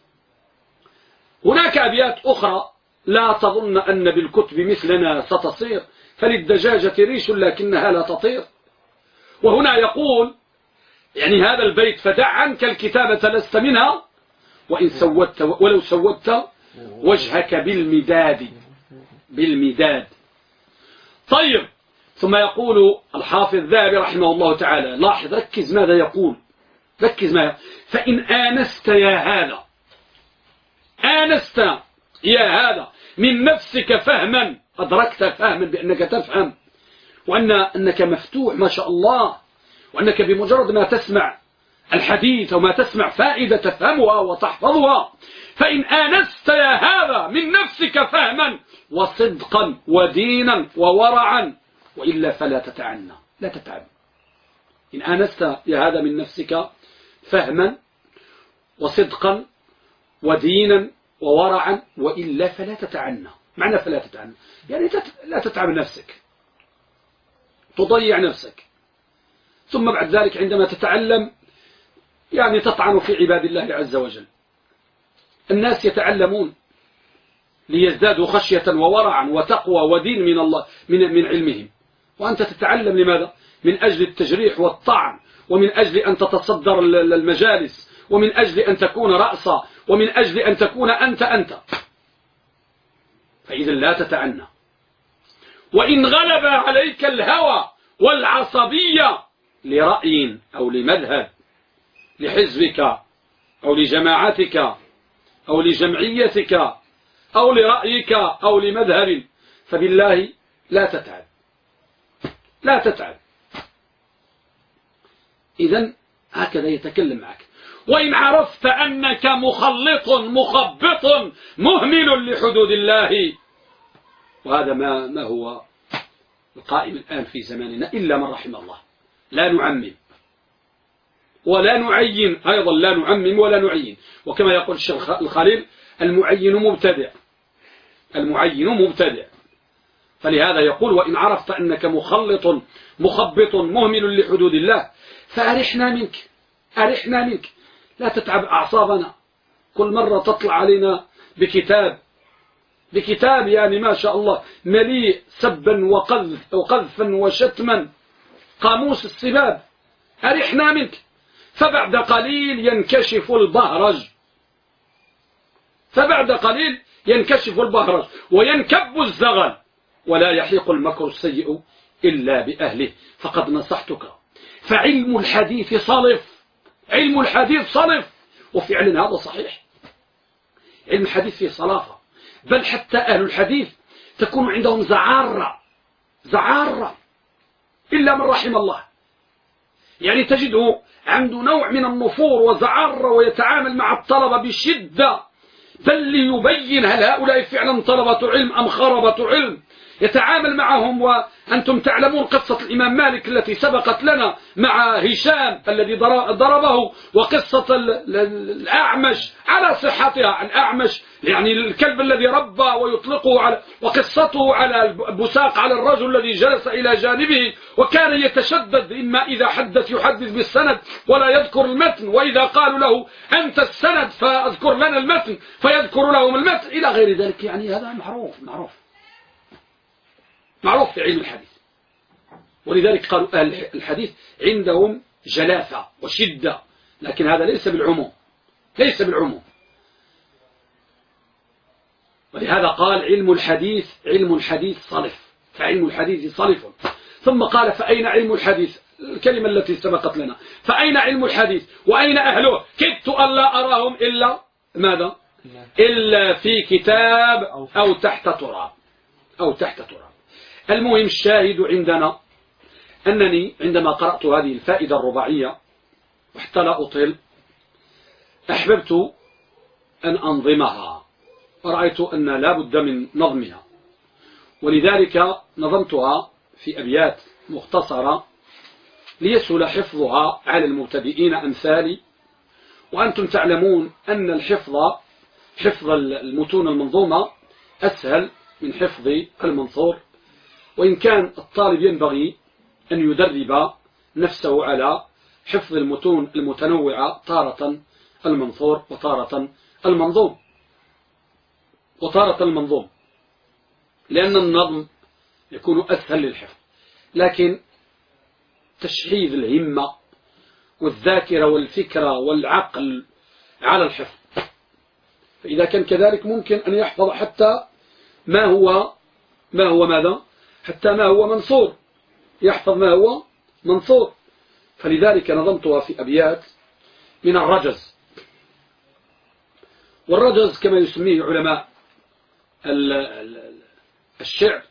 [SPEAKER 1] هناك أبيات أخرى: لا تظن أن بالكتب مثلنا ستصير، فللدجاجة ريش لكنها لا تطير. وهنا يقول يعني هذا البيت: فدع عنك الكتابة لست منها ولو سودت وجهك بالمداد. طيب، ثم يقول الحافظ الذهبي رحمه الله تعالى، لاحظ، ركز ماذا يقول، فإن آنست يا هذا من نفسك فهما، أدركت فهما بأنك تفهم، وأنك مفتوح ما شاء الله، وأنك بمجرد ما تسمع الحديث وما تسمع فائدة تفهمها وتحفظها. فإن آنست يا هذا من نفسك فهما وصدقا ودينا وورعا، وإلا فلا تتعنى، لا تتعب. إن آنست يا هذا من نفسك فهما وصدقا ودينا وورعا، وإلا فلا تتعنى. معنى فلا تتعنى يعني لا تتعب نفسك، تضيع نفسك. ثم بعد ذلك عندما تتعلم يعني تطعن في عباد الله عز وجل. الناس يتعلمون ليزدادوا خشية وورعا وتقوى ودين من الله من علمهم، وأنت تتعلم لماذا؟ من أجل التجريح والطعن، ومن أجل أن تتصدر المجالس، ومن أجل أن تكون رأسا، ومن أجل أن تكون أنت. فإذا لا تتعنى. وإن غلب عليك الهوى والعصبية لرأي أو لمذهب، لحزبك أو لجماعتك أو لجمعيتك أو لرأيك أو لمذهب، فبالله لا تتعب. إذن هكذا يتكلم معك. وإن عرفت أنك مخلط مخبط مهمل لحدود الله، وهذا ما هو القائم الآن في زماننا إلا من رحم الله. لا نعمم ولا نعين، أيضا لا نعمم ولا نعين. وكما يقول الشيخ الخليل: المعين مبتدع. فلهذا يقول: وإن عرفت أنك مخلط مخبط مهمل لحدود الله فأرحنا منك، لا تتعب أعصابنا. كل مرة تطلع علينا بكتاب بكتاب يعني ما شاء الله مليء سبا وقذفا وشتما، قاموس السباب، أرحنا منك. فبعد قليل ينكشف البهرج، فبعد قليل ينكشف البهرج وينكب الزغل، ولا يحيق المكر السيء إلا بأهله. فقد نصحتك. فعلم الحديث صلف، علم الحديث صلف، وفعلا هذا صحيح. علم الحديث فيه صلافة، بل حتى أهل الحديث تكون عندهم زعارة إلا من رحم الله. يعني تجده عنده نوع من النفور وزعارة، ويتعامل مع الطلبة بشدة، بل ليبين هل هؤلاء فعلا طلبة علم أم خربة علم. يتعامل معهم. وأنتم تعلمون قصة الإمام مالك التي سبقت لنا مع هشام الذي ضربه، وقصة الأعمش على صحتها. الأعمش يعني الكلب الذي ربى ويطلقه على، وقصته على البساق على الرجل الذي جلس إلى جانبه وكان يتشدد، إما إذا حدث يحدث بالسند ولا يذكر المتن، وإذا قالوا له أنت السند فاذكر لنا المتن فيذكر لهم المتن إلى غير ذلك. يعني هذا معروف في علم الحديث. ولذلك قالوا أهل الحديث عندهم جلافة وشدة، لكن هذا ليس بالعموم. ولهذا قال علم الحديث صلف، فعلم الحديث صلف. ثم قال فأين علم الحديث، الكلمة التي سبقت لنا، فأين علم الحديث وأين أهله؟ كدت ألا أراهم إلا ماذا؟ إلا في كتاب أو تحت تراب. المهم الشاهد عندنا أنني عندما قرأت هذه الفائدة الرباعية، وحتى لا أطيل، أحببت أن أنظمها، ورأيت أن لا بد من نظمها، ولذلك نظمتها في أبيات مختصرة ليسهل حفظها على المبتدئين أمثالي. وأنتم تعلمون أن حفظ المتون المنظومة أسهل من حفظ المنثور، وإن كان الطالب ينبغي أن يدرب نفسه على حفظ المتون المتنوعة، تارة المنثور وتارة المنظوم، لأن النظم يكون أسهل للحفظ، لكن تشحيذ الهمة والذاكرة والفكرة والعقل على الحفظ. فإذا كان كذلك ممكن أن يحفظ حتى ما هو ماذا؟ حتى ما هو منصور، يحفظ ما هو منصور. فلذلك نظمتها في أبيات من الرجز. والرجز كما يسميه علماء الشعر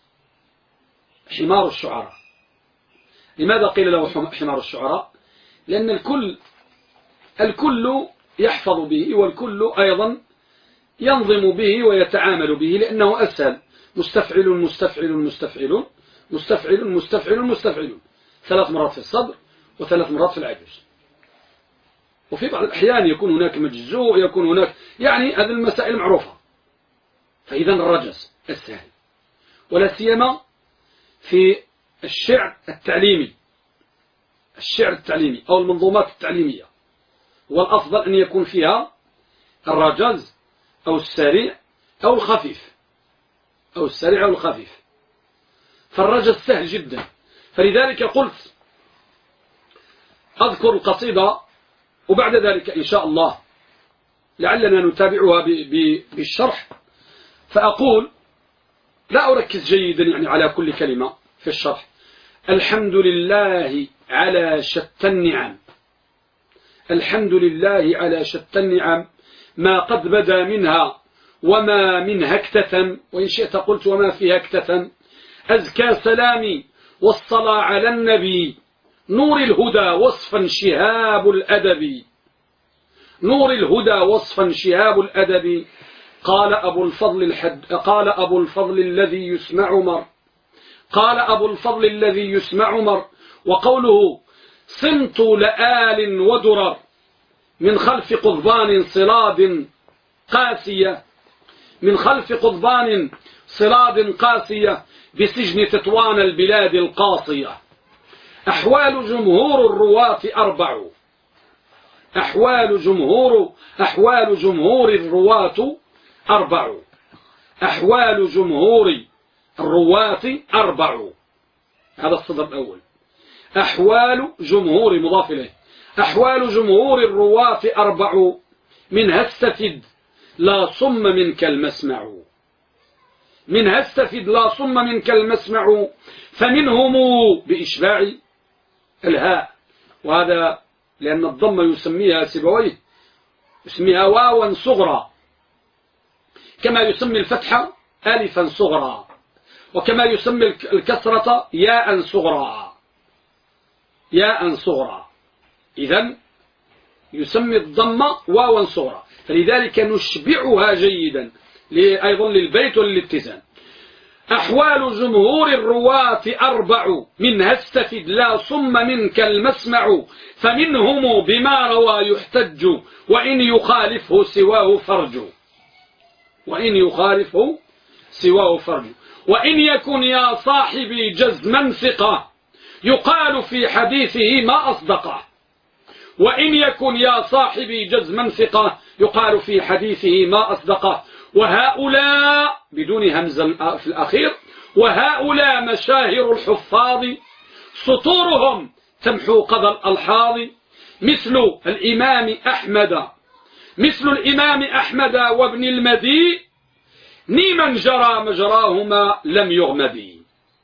[SPEAKER 1] حمار الشعراء. لماذا قيل له حمار الشعراء؟ لأن الكل يحفظ به، والكل أيضا ينظم به ويتعامل به، لأنه أسهل. مستفعل مستفعل مستفعل مستفعل مستفعل مستفعل، 3 مرات في الصدر و3 مرات في العجز. وفي بعض الأحيان يكون هناك مجزوء، يكون هناك، يعني هذه المسائل معروفة. فإذا الرجز السهل، ولا سيما في الشعر التعليمي أو المنظومات التعليمية، والأفضل أن يكون فيها الرجز أو السريع أو الخفيف، فالرجز سهل جدا. فلذلك قلت أذكر القصيدة، وبعد ذلك إن شاء الله لعلنا نتابعها بالشرح. فأقول لا أركز جيدا يعني على كل كلمة في الشرح. الحمد لله على شتى النعم، الحمد لله على شتى النعم، ما قد بدا منها وما منها اكتتم، وإن شئت قلت وما فيها اكتتم. أزكى سلامي والصلاة على النبي، نور الهدى وصفا شهاب الأدب، نور الهدى وصفا شهاب الأدب. قال أبو الفضل الذي يسمع عمر، وقوله صمت لآل ودرر من خلف قضبان صلاد قاسية بسجن تطوان البلاد القاصية. أحوال جمهور الرواة أربع، أحوال جمهور الرواة 4. هذا الصدر الأول. أحوال جمهور مضاف إليه. أحوال جمهور الرواة 4 منها استفد لا صم منك المسمع. منها استفد لا صم منك المسمع فمنهم بإشباع الهاء، وهذا لأن الضم يسميها سيبويه يسميها واوا صغرى، كما يسمي الفتحة ألفا صغرى، وكما يسمي الكسرة ياء صغرى. ياء صغرى، إذن يسمي الضم واوا صغرى، فلذلك نشبعها جيدا أيضا للبيت وللاتزان. أحوال جمهور الرواة 4 منها استفد لا صم منك المسمع فمنهم بما روى يحتج وإن يخالفه سواه فرج. وإن يخالفه سواه فرج. وإن يكن يا صاحبي جزما ثقة يقال في حديثه ما أصدقه. وإن يكن يا صاحبي جزما ثقة يقال في حديثه ما أصدقه. وهؤلاء بدون همزة في الأخير، وهؤلاء مشاهر الحفاظ سطورهم تمحو قضى الألحاظ مثل الإمام أحمد وابن المدي نيما جرى مجراهما لم يغمدي.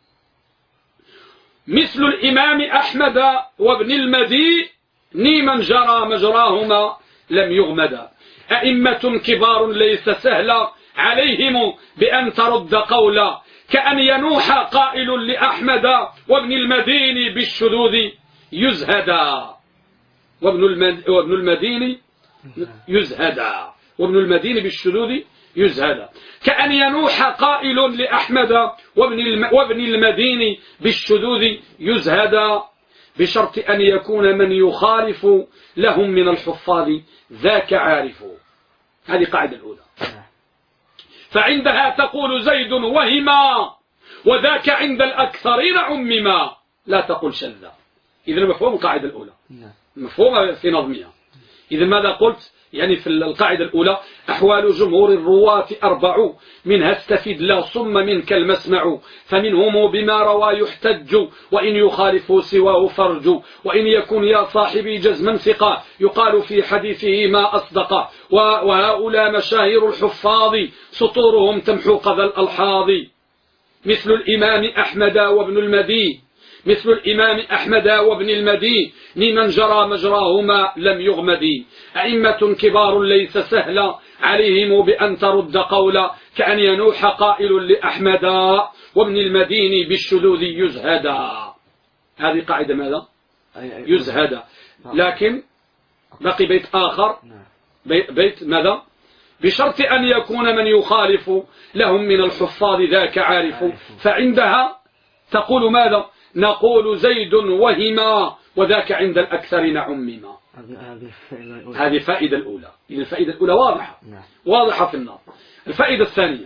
[SPEAKER 1] مثل الإمام أحمد وابن المدي نيما جرى مجراهما لم يغمدا. أئمة كبار ليس سهلا عليهم بأن ترد قولا كأن ينوح قائل لأحمد وابن المديني بالشذوذ يزهدا. وابن المديني يزهدا. وابن المديني بالشذوذ يزهدا. كأن ينوح قائل لأحمد وابن المديني بالشذوذ يزهدا بشرط أن يكون من يخالف لهم من الحفاظ ذاك عارف. هذه قاعدة الأولى. فعندها تقول زيد وهما وذاك عند الأكثرين عمما لا تقول شذا. إذن مفهوم القاعدة الأولى مفهومة في نظمها. إذن ماذا قلت؟ يعني في القاعدة الأولى أحوال جمهور الرواة 4 منها استفد لا صم منك المسمع فمنهم بما روى يحتج وإن يخالف سواه فرج. وإن يكن يا صاحبي جزما ثقة يقال في حديثه ما أصدقه. وهؤلاء مشاهير الحفاظ سطورهم تمحو قذى الألحاظ مثل الإمام أحمد وابن المدي. مثل الإمام أحمد وابن المدي ممن جرى مجراهما لم يغمدي. أئمة كبار ليس سهلا عليهم بأن ترد قولا كأن ينوح قائل لأحمد وابن المديني بالشذوذ يزهدا. هذه قاعدة ماذا؟ يزهدا. لكن بقي بيت آخر بيت ماذا؟ بشرط أن يكون من يخالف لهم من الحفاظ ذاك عارف. فعندها تقول ماذا؟ نقول زيد وهما وذاك عند الأكثرين عمما. هذه الفائدة الأولى. الفائدة الأولى واضحة في النظر. الفائدة الثانية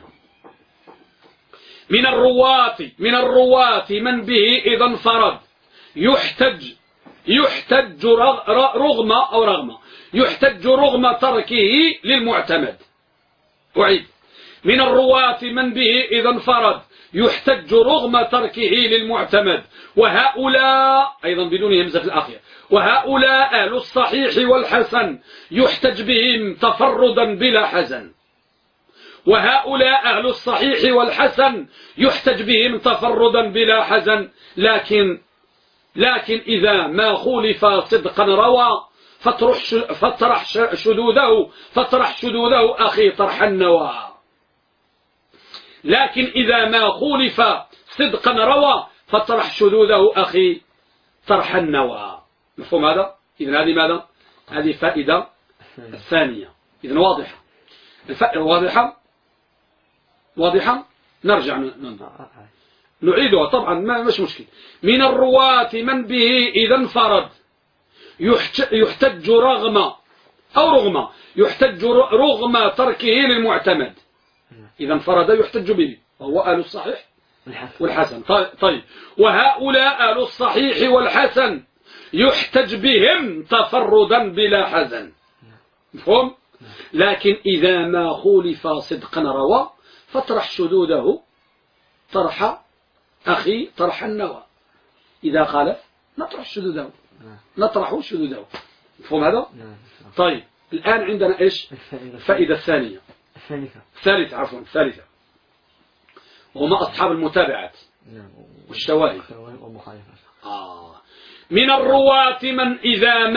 [SPEAKER 1] من الرواة من به إذا انفرد يحتج رغم تركه للمعتمد. أعيد. من الرواة من به إذا انفرد يحتج رغم تركه للمعتمد. وهؤلاء أيضا بدون همزة في الأخير. وهؤلاء أهل الصحيح والحسن يحتج بهم تفردا بلا حزن. وهؤلاء أهل الصحيح والحسن يحتج بهم تفردا بلا حزن. لكن إذا ما خولف صدقا روى فاطرح شذوذه أخي طرح النوى. لكن إذا ما خولف صدقا روى فاطرح شذوذه أخي طرح النوى. مفهوم هذا؟ إذن هذه ماذا؟ هذه فائدة الثانية. إذن واضحة. الفائدة واضحة. نرجع نعيدها طبعا مش مشكلة. من الرواة من به إذا انفرد يحتج رغم تركه للمعتمد. إذا انفرد يحتج به وهو أهل الصحيح والحسن. طيب وهؤلاء أهل الصحيح والحسن يحتج بهم تفردا بلا حزن. مفهوم؟ لكن إذا ما خولف صدقا روى فاطرح شذوذه طرح أخي طرح النوى. إذا قال نطرح شذوذه، نطرح شذوذه. مفهوم هذا؟ طيب الآن عندنا إيش؟ الفائدة الثانية الثالثة عفوا الثالثة، وهما أصحاب المتابعات والشواهد. من الرواة من إذا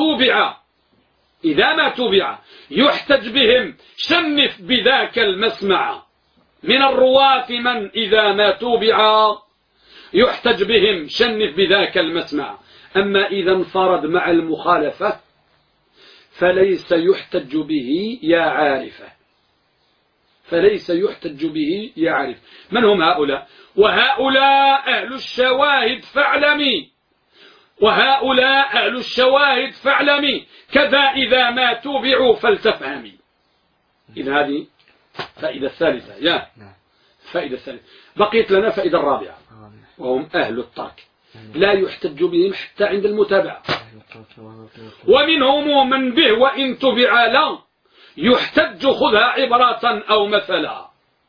[SPEAKER 1] ما توبع يحتج بهم شنف بذاك المسمع. من الرواة من إذا ما توبع يحتج بهم شنف بذاك المسمع. أما إذا انفرد مع المخالفة فليس يحتج به يا عارفة، فليس يحتج به يا عارف. من هم هؤلاء؟ وهؤلاء أهل الشواهد فاعلمي، وهؤلاء أهل الشواهد فاعلمي، كذا إذا ما توبعوا فلتفهمي. إذا هذه فائدة الثالثة. يا فائدة الثالثة. بقيت لنا فائدة الرابعة، وهم أهل الترك لا يحتج بهم حتى عند المتابعة. ومنهم من به وإن تبع لا يحتج خذها عبرة أو مثلا.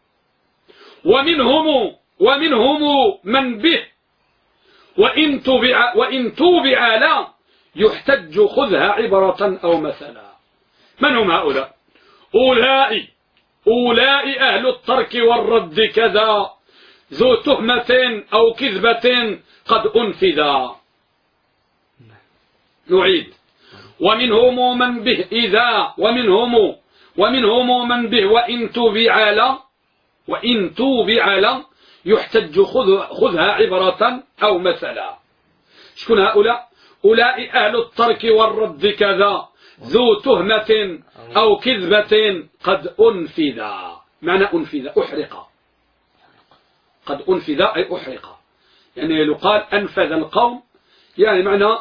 [SPEAKER 1] ومنهم من به وإن توبع لا يحتج خذها عبرة أو مثلا. من هم هؤلاء؟ أولئك أهل الترك والرد كذا ذو تهمة أو كذبة قد أنفذا. نعيد. ومنهم من به ومنهم من به وإن توبع لا يحتج خذها عبرة أو مثلا. شكون هؤلاء؟ أولئك أهل الترك والرد كذا ذو تهمة أو كذبة قد أنفذا. معنى أنفذ أحرق، قد أنفذ أي أحرق، يعني يقال أنفذ القوم، يعني معنى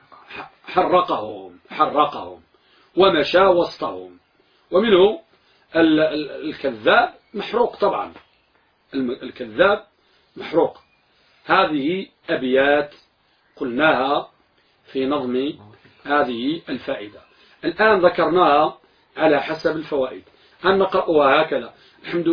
[SPEAKER 1] حرقهم ومشى وسطهم. ومنه الكذاب محروق، طبعا الكذاب محروق. هذه أبيات قلناها في نظم هذه الفائدة. الآن ذكرناها على حسب الفوائد. أن نقرأها هكذا: الحمد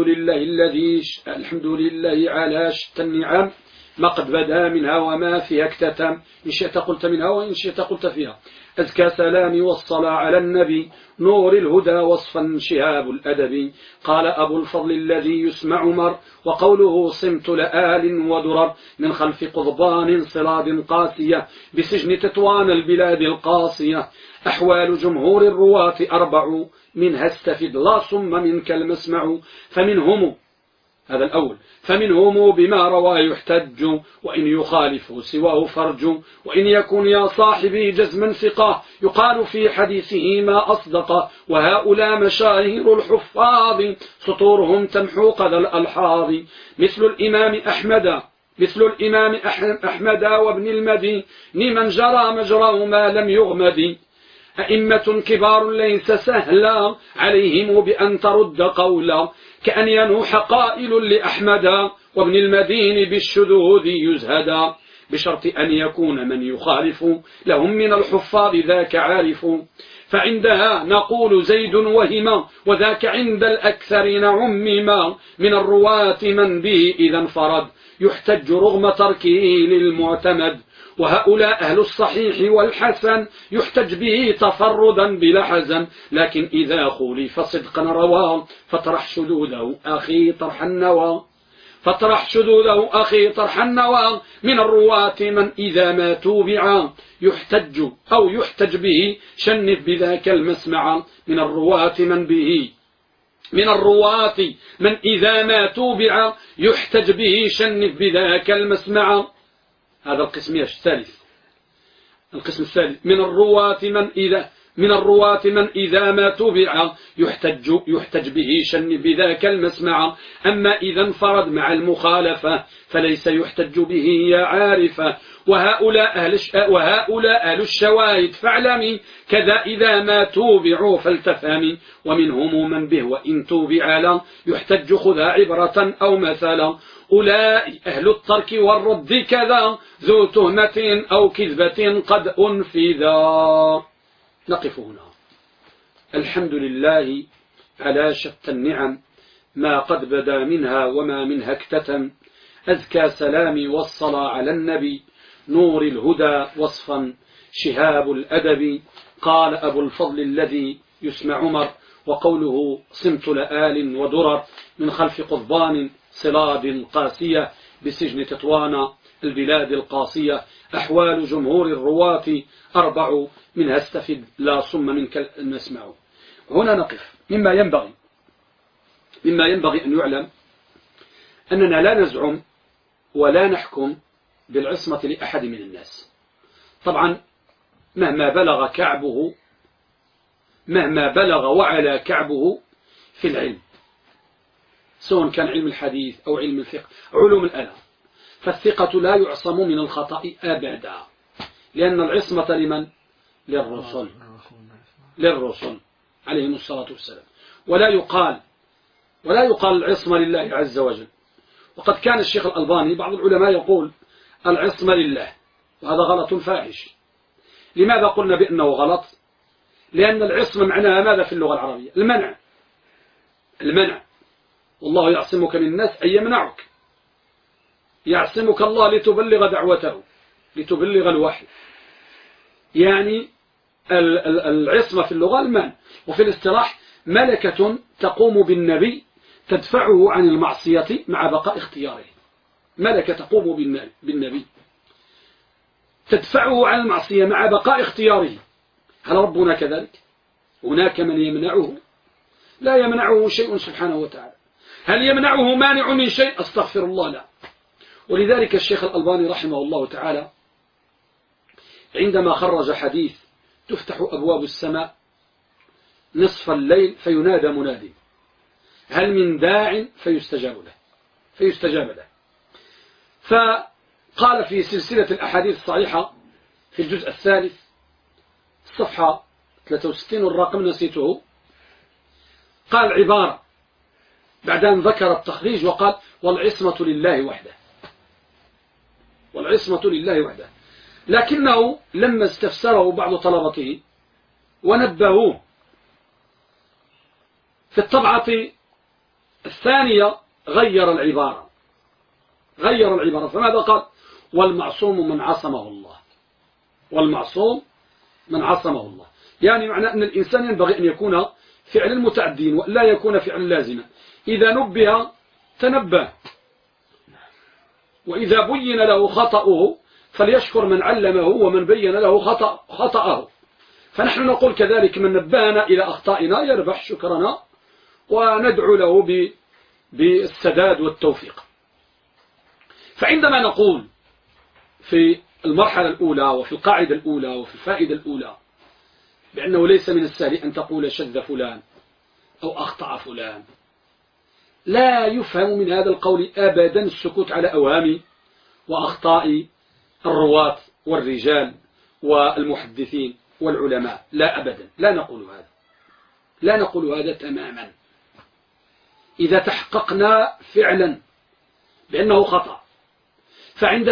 [SPEAKER 1] لله على شتى النعم ما قد بدا منها وما فيها اكتتم، إن شئت قلت منها وإن شئت قلت فيها. أزكى سلامي والصلاة على النبي نور الهدى وصفا شهاب الأدب. قال أبو الفضل الذي يسمع مر وقوله صمت لآل ودرر من خلف قضبان صلاد قاسية بسجن تطوان البلاد القاصية. أحوال جمهور الرواة أربع منها استفد لا صم منك المسمع. فمنهم هذا الأول فمنهم بما روى يحتج وإن يخالف سواه فرج. وإن يكن يا صاحبي جزما ثقة يقال في حديثه ما أصدق. وهؤلاء مشاهير الحفاظ سطورهم تمحو قذى الألحاظ. مثل الإمام أحمد وابن المدي من جرى مجراه ما لم يغمد. أئمة كبار ليس سهلا عليهم بأن ترد قولا كأن ينوح قائل لأحمد وابن المدين بالشذوذ يزهدا. بشرط أن يكون من يخالف لهم من الحفاظ ذاك عارف. فعندها نقول زيد وهما وذاك عند الأكثرين عمما. من الرواة من به إذا انفرد يحتج رغم تركه للمعتمد. وهؤلاء أهل الصحيح والحسن يحتج به تفردا بلا حزن. لكن إذا خولف صدقا رواه فاطرح شذوذه أخي طرح النوى. من الرواة من إذا ما توبع يحتج به شنف بذاك المسمع. من الرواة من إذا ما توبع يحتج به شنف بذاك المسمع. هذا القسم الثالث. القسم الثالث من الرواة من إذا ما توبع يحتج به شن بذاك المسمع. أما إذا انفرد مع المخالفة فليس يحتج به يا عارفة. وهؤلاء أهل الشواهد فاعلمي كذا إذا ما توبعوا فلتفهمي. ومنهم من به وإن توبع لا يحتج خذها عبرة أو مثلا. أولئك أهل الترك والرد كذا ذو تهمة أو كذبة قد أنفذا. نقف هنا. الحمد لله على شتى النعم ما قد بدا منها وما منها اكتتم. أزكى سلامي والصلاة على النبي نور الهدى وصفا شهاب الأدب. قال أبو الفضل الذي يسمع عمر وقوله صمت لآل ودرر من خلف قضبان صلاب قاسية بسجن تطوان البلاد القاسية. أحوال جمهور الرواة أربع منها استفد لا صم منك نسمع. هنا نقف. مما ينبغي أن يعلم أننا لا نزعم ولا نحكم بالعصمة لأحد من الناس. طبعا مهما بلغ وعلى كعبه في العلم، سواء كان علم الحديث أو علم الفقه علوم الآلة، فالثقة لا يعصم من الخطأ أبدا، لأن العصمة لمن؟ للرسل عليهم الصلاة والسلام. ولا يقال العصمة لله عز وجل. وقد كان الشيخ الألباني بعض العلماء يقول العصمة لله، وهذا غلط فاحش. لماذا قلنا بأنه غلط؟ لأن العصمة معناها ماذا في اللغة العربية؟ المنع. والله يعصمك من الناس أي يمنعك. يعصمك الله لتبلغ دعوته، لتبلغ الوحي. يعني العصمة في اللغة المنع، وفي الاصطلاح ملكة تقوم بالنبي تدفعه عن المعصية مع بقاء اختياره. ملكة تقوم بالنبي تدفعه عن المعصية مع بقاء اختياره. هل ربنا كذلك؟ هناك من يمنعه؟ لا يمنعه شيء سبحانه وتعالى. هل يمنعه مانع من شيء؟ أستغفر الله، لا. ولذلك الشيخ الألباني رحمه الله تعالى عندما خرج حديث تفتح أبواب السماء نصف الليل فينادى منادي هل من داع فيستجاب له. فقال في سلسلة الأحاديث الصحيحة في الجزء الثالث الصفحة 63 والرقم نسيته، قال عبارة بعد أن ذكر التخريج وقال والعصمة لله وحده. لكنه لما استفسره بعض طلبته ونبهوه في الطبعة الثانية غير العبارة. فماذا قال؟ والمعصوم من عصمه الله. يعني معنى أن الإنسان ينبغي أن يكون فعلا متعدين ولا يكون فعلا لازما. إذا نبه تنبه، وإذا بين له خطأه فليشكر من علمه ومن بين له خطأه. فنحن نقول كذلك من نبهنا إلى أخطائنا يربح شكرنا، وندعو له بالسداد والتوفيق. فعندما نقول في المرحلة الأولى وفي القاعدة الأولى وفي الفائدة الأولى بأنه ليس من السهل أن تقول شذ فلان أو أخطأ فلان، لا يفهم من هذا القول أبدا السكوت على أوهام وأخطاء الرواة والرجال والمحدثين والعلماء، لا أبدا، لا نقول هذا تماما. إذا تحققنا فعلا بأنه خطأ، فعند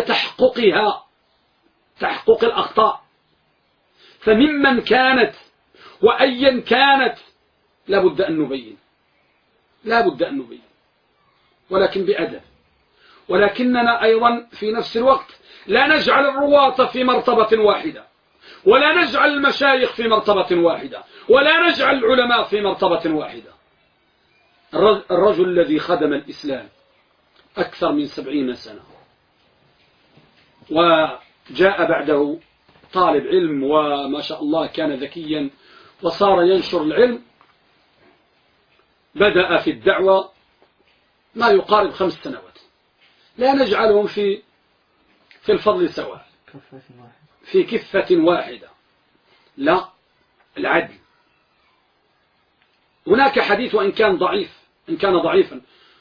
[SPEAKER 1] تحقق الأخطاء فممن كانت وأيا كانت لا بد أن نبين، ولكن بأدب. ولكننا أيضا في نفس الوقت لا نجعل الرواة في مرتبة واحدة، ولا نجعل المشايخ في مرتبة واحدة، ولا نجعل العلماء في مرتبة واحدة. الرجل الذي خدم الإسلام أكثر من 70 سنة وجاء بعده طالب علم وما شاء الله كان ذكيا وصار ينشر العلم، بدأ في الدعوة ما يقارب 5 سنوات. لا نجعلهم في الفضل سواء، في كفة واحدة، لا، العدل. هناك حديث وإن كان ضعيفا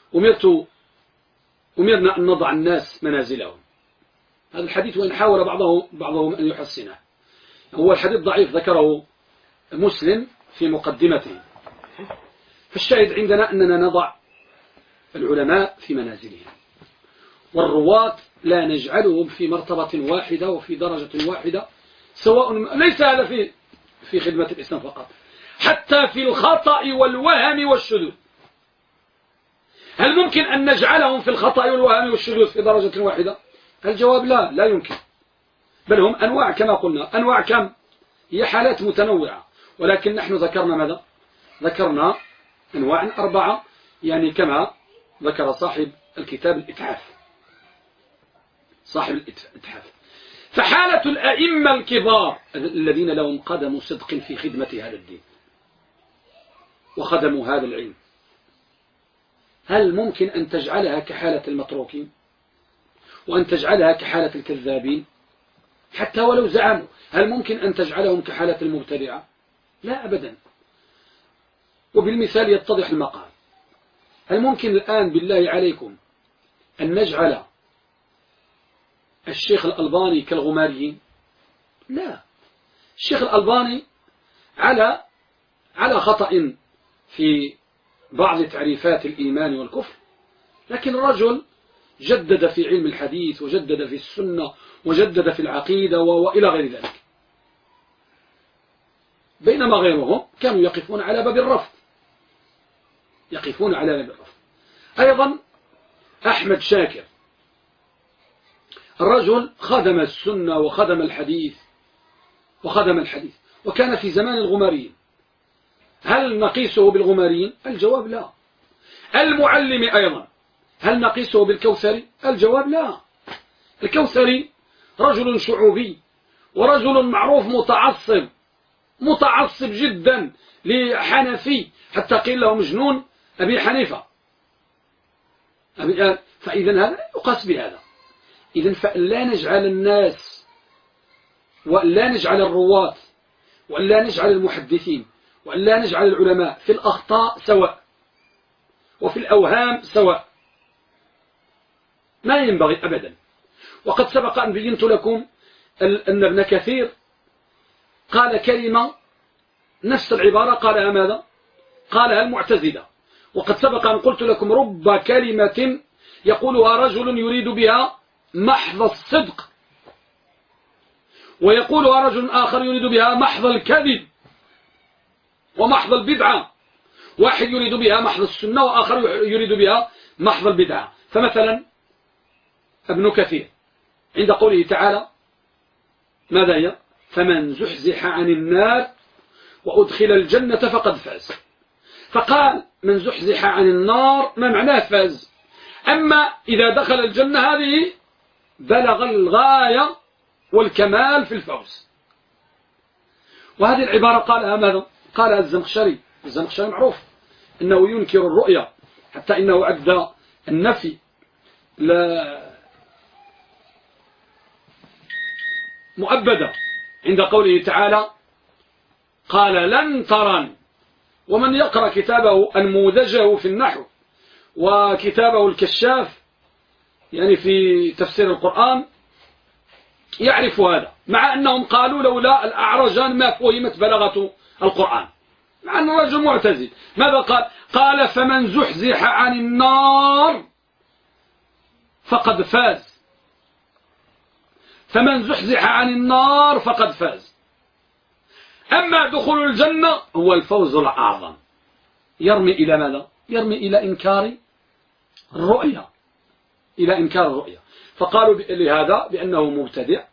[SPEAKER 1] أمرنا أن نضع الناس منازلهم. هذا الحديث وإن حاول بعضهم أن يحسنه، هو الحديث ضعيف ذكره مسلم في مقدمته. فالشاهد عندنا أننا نضع العلماء في منازلهم، والرواة لا نجعلهم في مرتبة واحدة وفي درجة واحدة، سواء ليس هذا في خدمة الإسلام فقط، حتى في الخطأ والوهم والشذوذ. هل ممكن أن نجعلهم في الخطأ والوهن والشذوذ في درجة واحدة؟ الجواب لا، لا يمكن، بل هم أنواع كما قلنا. أنواع كم؟ هي حالات متنوعة، ولكن نحن ذكرنا ماذا؟ ذكرنا أنواع 4، يعني كما ذكر صاحب الكتاب الإتحاف، صاحب الإتحاف. فحالة الأئمة الكبار الذين لهم قدم صدق في خدمة هذا الدين وخدموا هذا العلم، هل ممكن أن تجعلها كحالة المتروكين وأن تجعلها كحالة الكذابين؟ حتى ولو زعموا، هل ممكن أن تجعلهم كحالة المبتدعة؟ لا أبدا. وبالمثال يتضح المقال. هل ممكن الآن بالله عليكم أن نجعل الشيخ الألباني كالغماريين؟ لا، الشيخ الألباني على خطأ في بعض تعريفات الإيمان والكفر، لكن الرجل جدد في علم الحديث وجدد في السنة وجدد في العقيدة وإلى غير ذلك، بينما غيرهم كانوا يقفون على باب الرفض، يقفون على باب الرفض. أيضا أحمد شاكر، الرجل خدم السنة وخدم الحديث وكان في زمان الغماريين. هل نقيسه بالغماريين؟ الجواب لا. المعلم أيضا، هل نقيسه بالكوثري؟ الجواب لا. الكوثري رجل شعوبي ورجل معروف متعصب جدا لحنفي، حتى قيل له مجنون أبي حنيفة. فإذا هذا يقاس بهذا. إذن فلا نجعل الناس ولا نجعل الرواة ولا نجعل المحدثين ولا نجعل العلماء في الأخطاء سواء وفي الأوهام سواء، ما ينبغي أبدا. وقد سبق أن بينت لكم أن ابن كثير قال كلمة نفس العبارة قالها ماذا؟ قالها المعتزلة. وقد سبق أن قلت لكم رب كلمة يقولها رجل يريد بها محض الصدق ويقولها رجل آخر يريد بها محض الكذب ومحض البدعة، واحد يريد بها محض السنة وآخر يريد بها محض البدعة. فمثلا ابن كثير عند قوله تعالى ماذا هي؟ فمن زحزح عن النار وأدخل الجنة فقد فاز. فقال من زحزح عن النار ما معناه فاز، أما إذا دخل الجنة هذه بلغ الغاية والكمال في الفوز. وهذه العبارة قالها ماذا؟ قالها الزمخشري معروف أنه ينكر الرؤية، حتى إنه أدى النفي مؤبدة عند قوله تعالى قال لن ترن. ومن يقرأ كتابه أنموذجه في النحو وكتابه الكشاف يعني في تفسير القرآن يعرف هذا، مع أنهم قالوا لولا الأعرجان ما فهمت بلاغة القرآن، مع أن الرجل معتزل. ماذا قال؟ قال فمن زحزح عن النار فقد فاز، فمن زحزح عن النار فقد فاز. أما دخول الجنة هو الفوز الأعظم. يرمي إلى ماذا؟ يرمي إلى إنكار الرؤية، إلى إنكار الرؤية. فقالوا لهذا بأنه مبتدع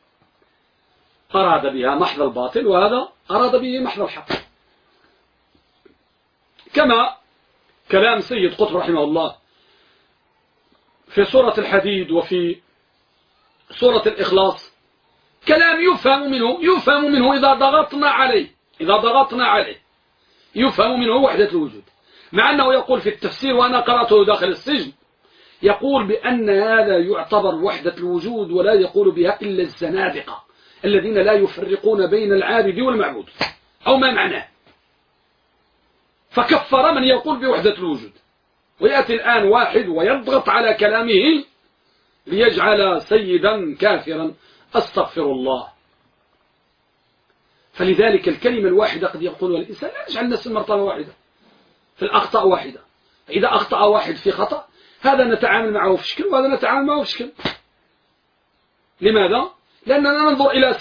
[SPEAKER 1] أراد بها محض الباطل، وهذا أراد به محض الحق. كما كلام سيد قطب رحمه الله في سورة الحديد وفي سورة الإخلاص، كلام يفهم منه إذا ضغطنا عليه يفهم منه وحدة الوجود، مع أنه يقول في التفسير وأنا قرأته داخل السجن يقول بأن هذا يعتبر وحدة الوجود ولا يقول بها إلا الزنادقة الذين لا يفرقون بين العابد والمعبود أو ما معناه، فكفر من يقول بوحدة الوجود. ويأتي الآن واحد ويضغط على كلامه ليجعل سيدا كافرا، أستغفر الله. فلذلك الكلمة الواحدة قد يقولها الإنسان لا يجعل الناس المرتبة واحدة في الأخطاء واحدة. إذا أخطأ واحد في خطأ هذا نتعامل معه في شكل وهذا نتعامل معه في شكل. لماذا؟ لأننا ننظر إلى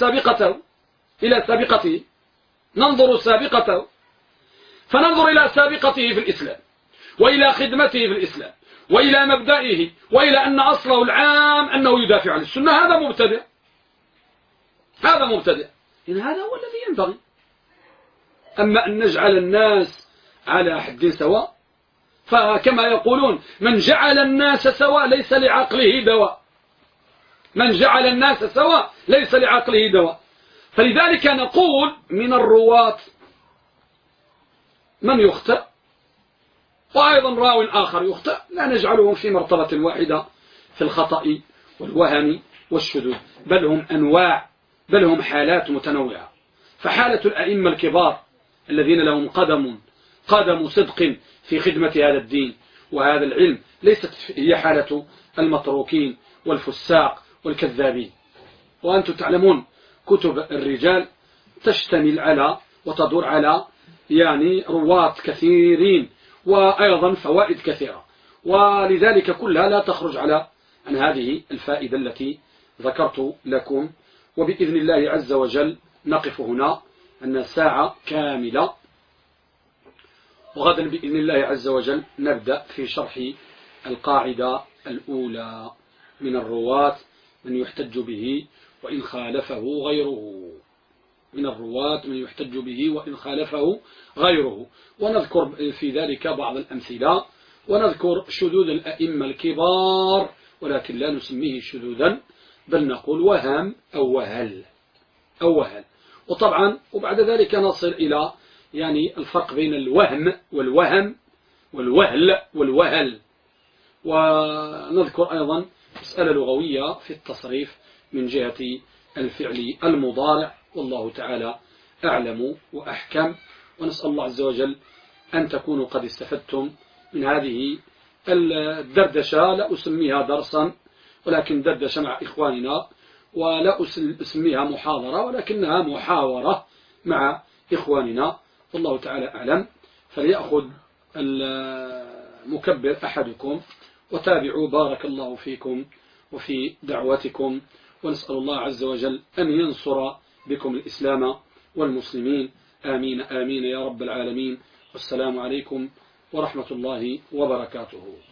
[SPEAKER 1] سابقته، ننظر سابقته، فننظر إلى سابقته في الإسلام وإلى خدمته في الإسلام وإلى مبدئه وإلى أن أصله العام أنه يدافع عن السنة، هذا مبتدع، هذا مبتدع. إن هذا هو الذي ينبغي. أما أن نجعل الناس على حد سواء، فكما يقولون من جعل الناس سواء ليس لعقله دواء، من جعل الناس سواء ليس لعقله دواء. فلذلك نقول من الرواة من يخطئ وأيضا راو آخر يخطئ، لا نجعلهم في مرتبة واحدة في الخطأ والوهم والشذوذ، بل هم أنواع، بل هم حالات متنوعة. فحالة الأئمة الكبار الذين لهم قدم صدق في خدمة هذا الدين وهذا العلم ليست هي حالة المتروكين والفساق والكذابين. وأنتم تعلمون كتب الرجال تشتمل على وتدور على يعني رواة كثيرين وأيضا فوائد كثيرة، ولذلك كلها لا تخرج عن هذه الفائدة التي ذكرت لكم. وبإذن الله عز وجل نقف هنا أن الساعة كاملة، وغدا بإذن الله عز وجل نبدأ في شرح القاعدة الأولى: من الرواة من يحتج به وإن خالفه غيره. من الرواة من يحتج به وإن خالفه غيره. ونذكر في ذلك بعض الأمثلة، ونذكر شذوذ الأئمة الكبار، ولكن لا نسميه شذوذا بل نقول وهم أو وهل. وطبعا وبعد ذلك نصل إلى يعني الفرق بين الوهم والوهل. ونذكر أيضا مسألة لغوية في التصريف من جهة الفعل المضارع، والله تعالى أعلم وأحكم. ونسأل الله عز وجل أن تكونوا قد استفدتم من هذه الدردشة، لا أسميها درسا ولكن دردشة مع إخواننا، ولا أسميها محاضرة ولكنها محاورة مع إخواننا، والله تعالى أعلم. فليأخذ المكبر أحدكم وتابعوا، بارك الله فيكم وفي دعوتكم، ونسأل الله عز وجل أن ينصر بكم الإسلام والمسلمين، آمين آمين يا رب العالمين. والسلام عليكم ورحمة الله وبركاته.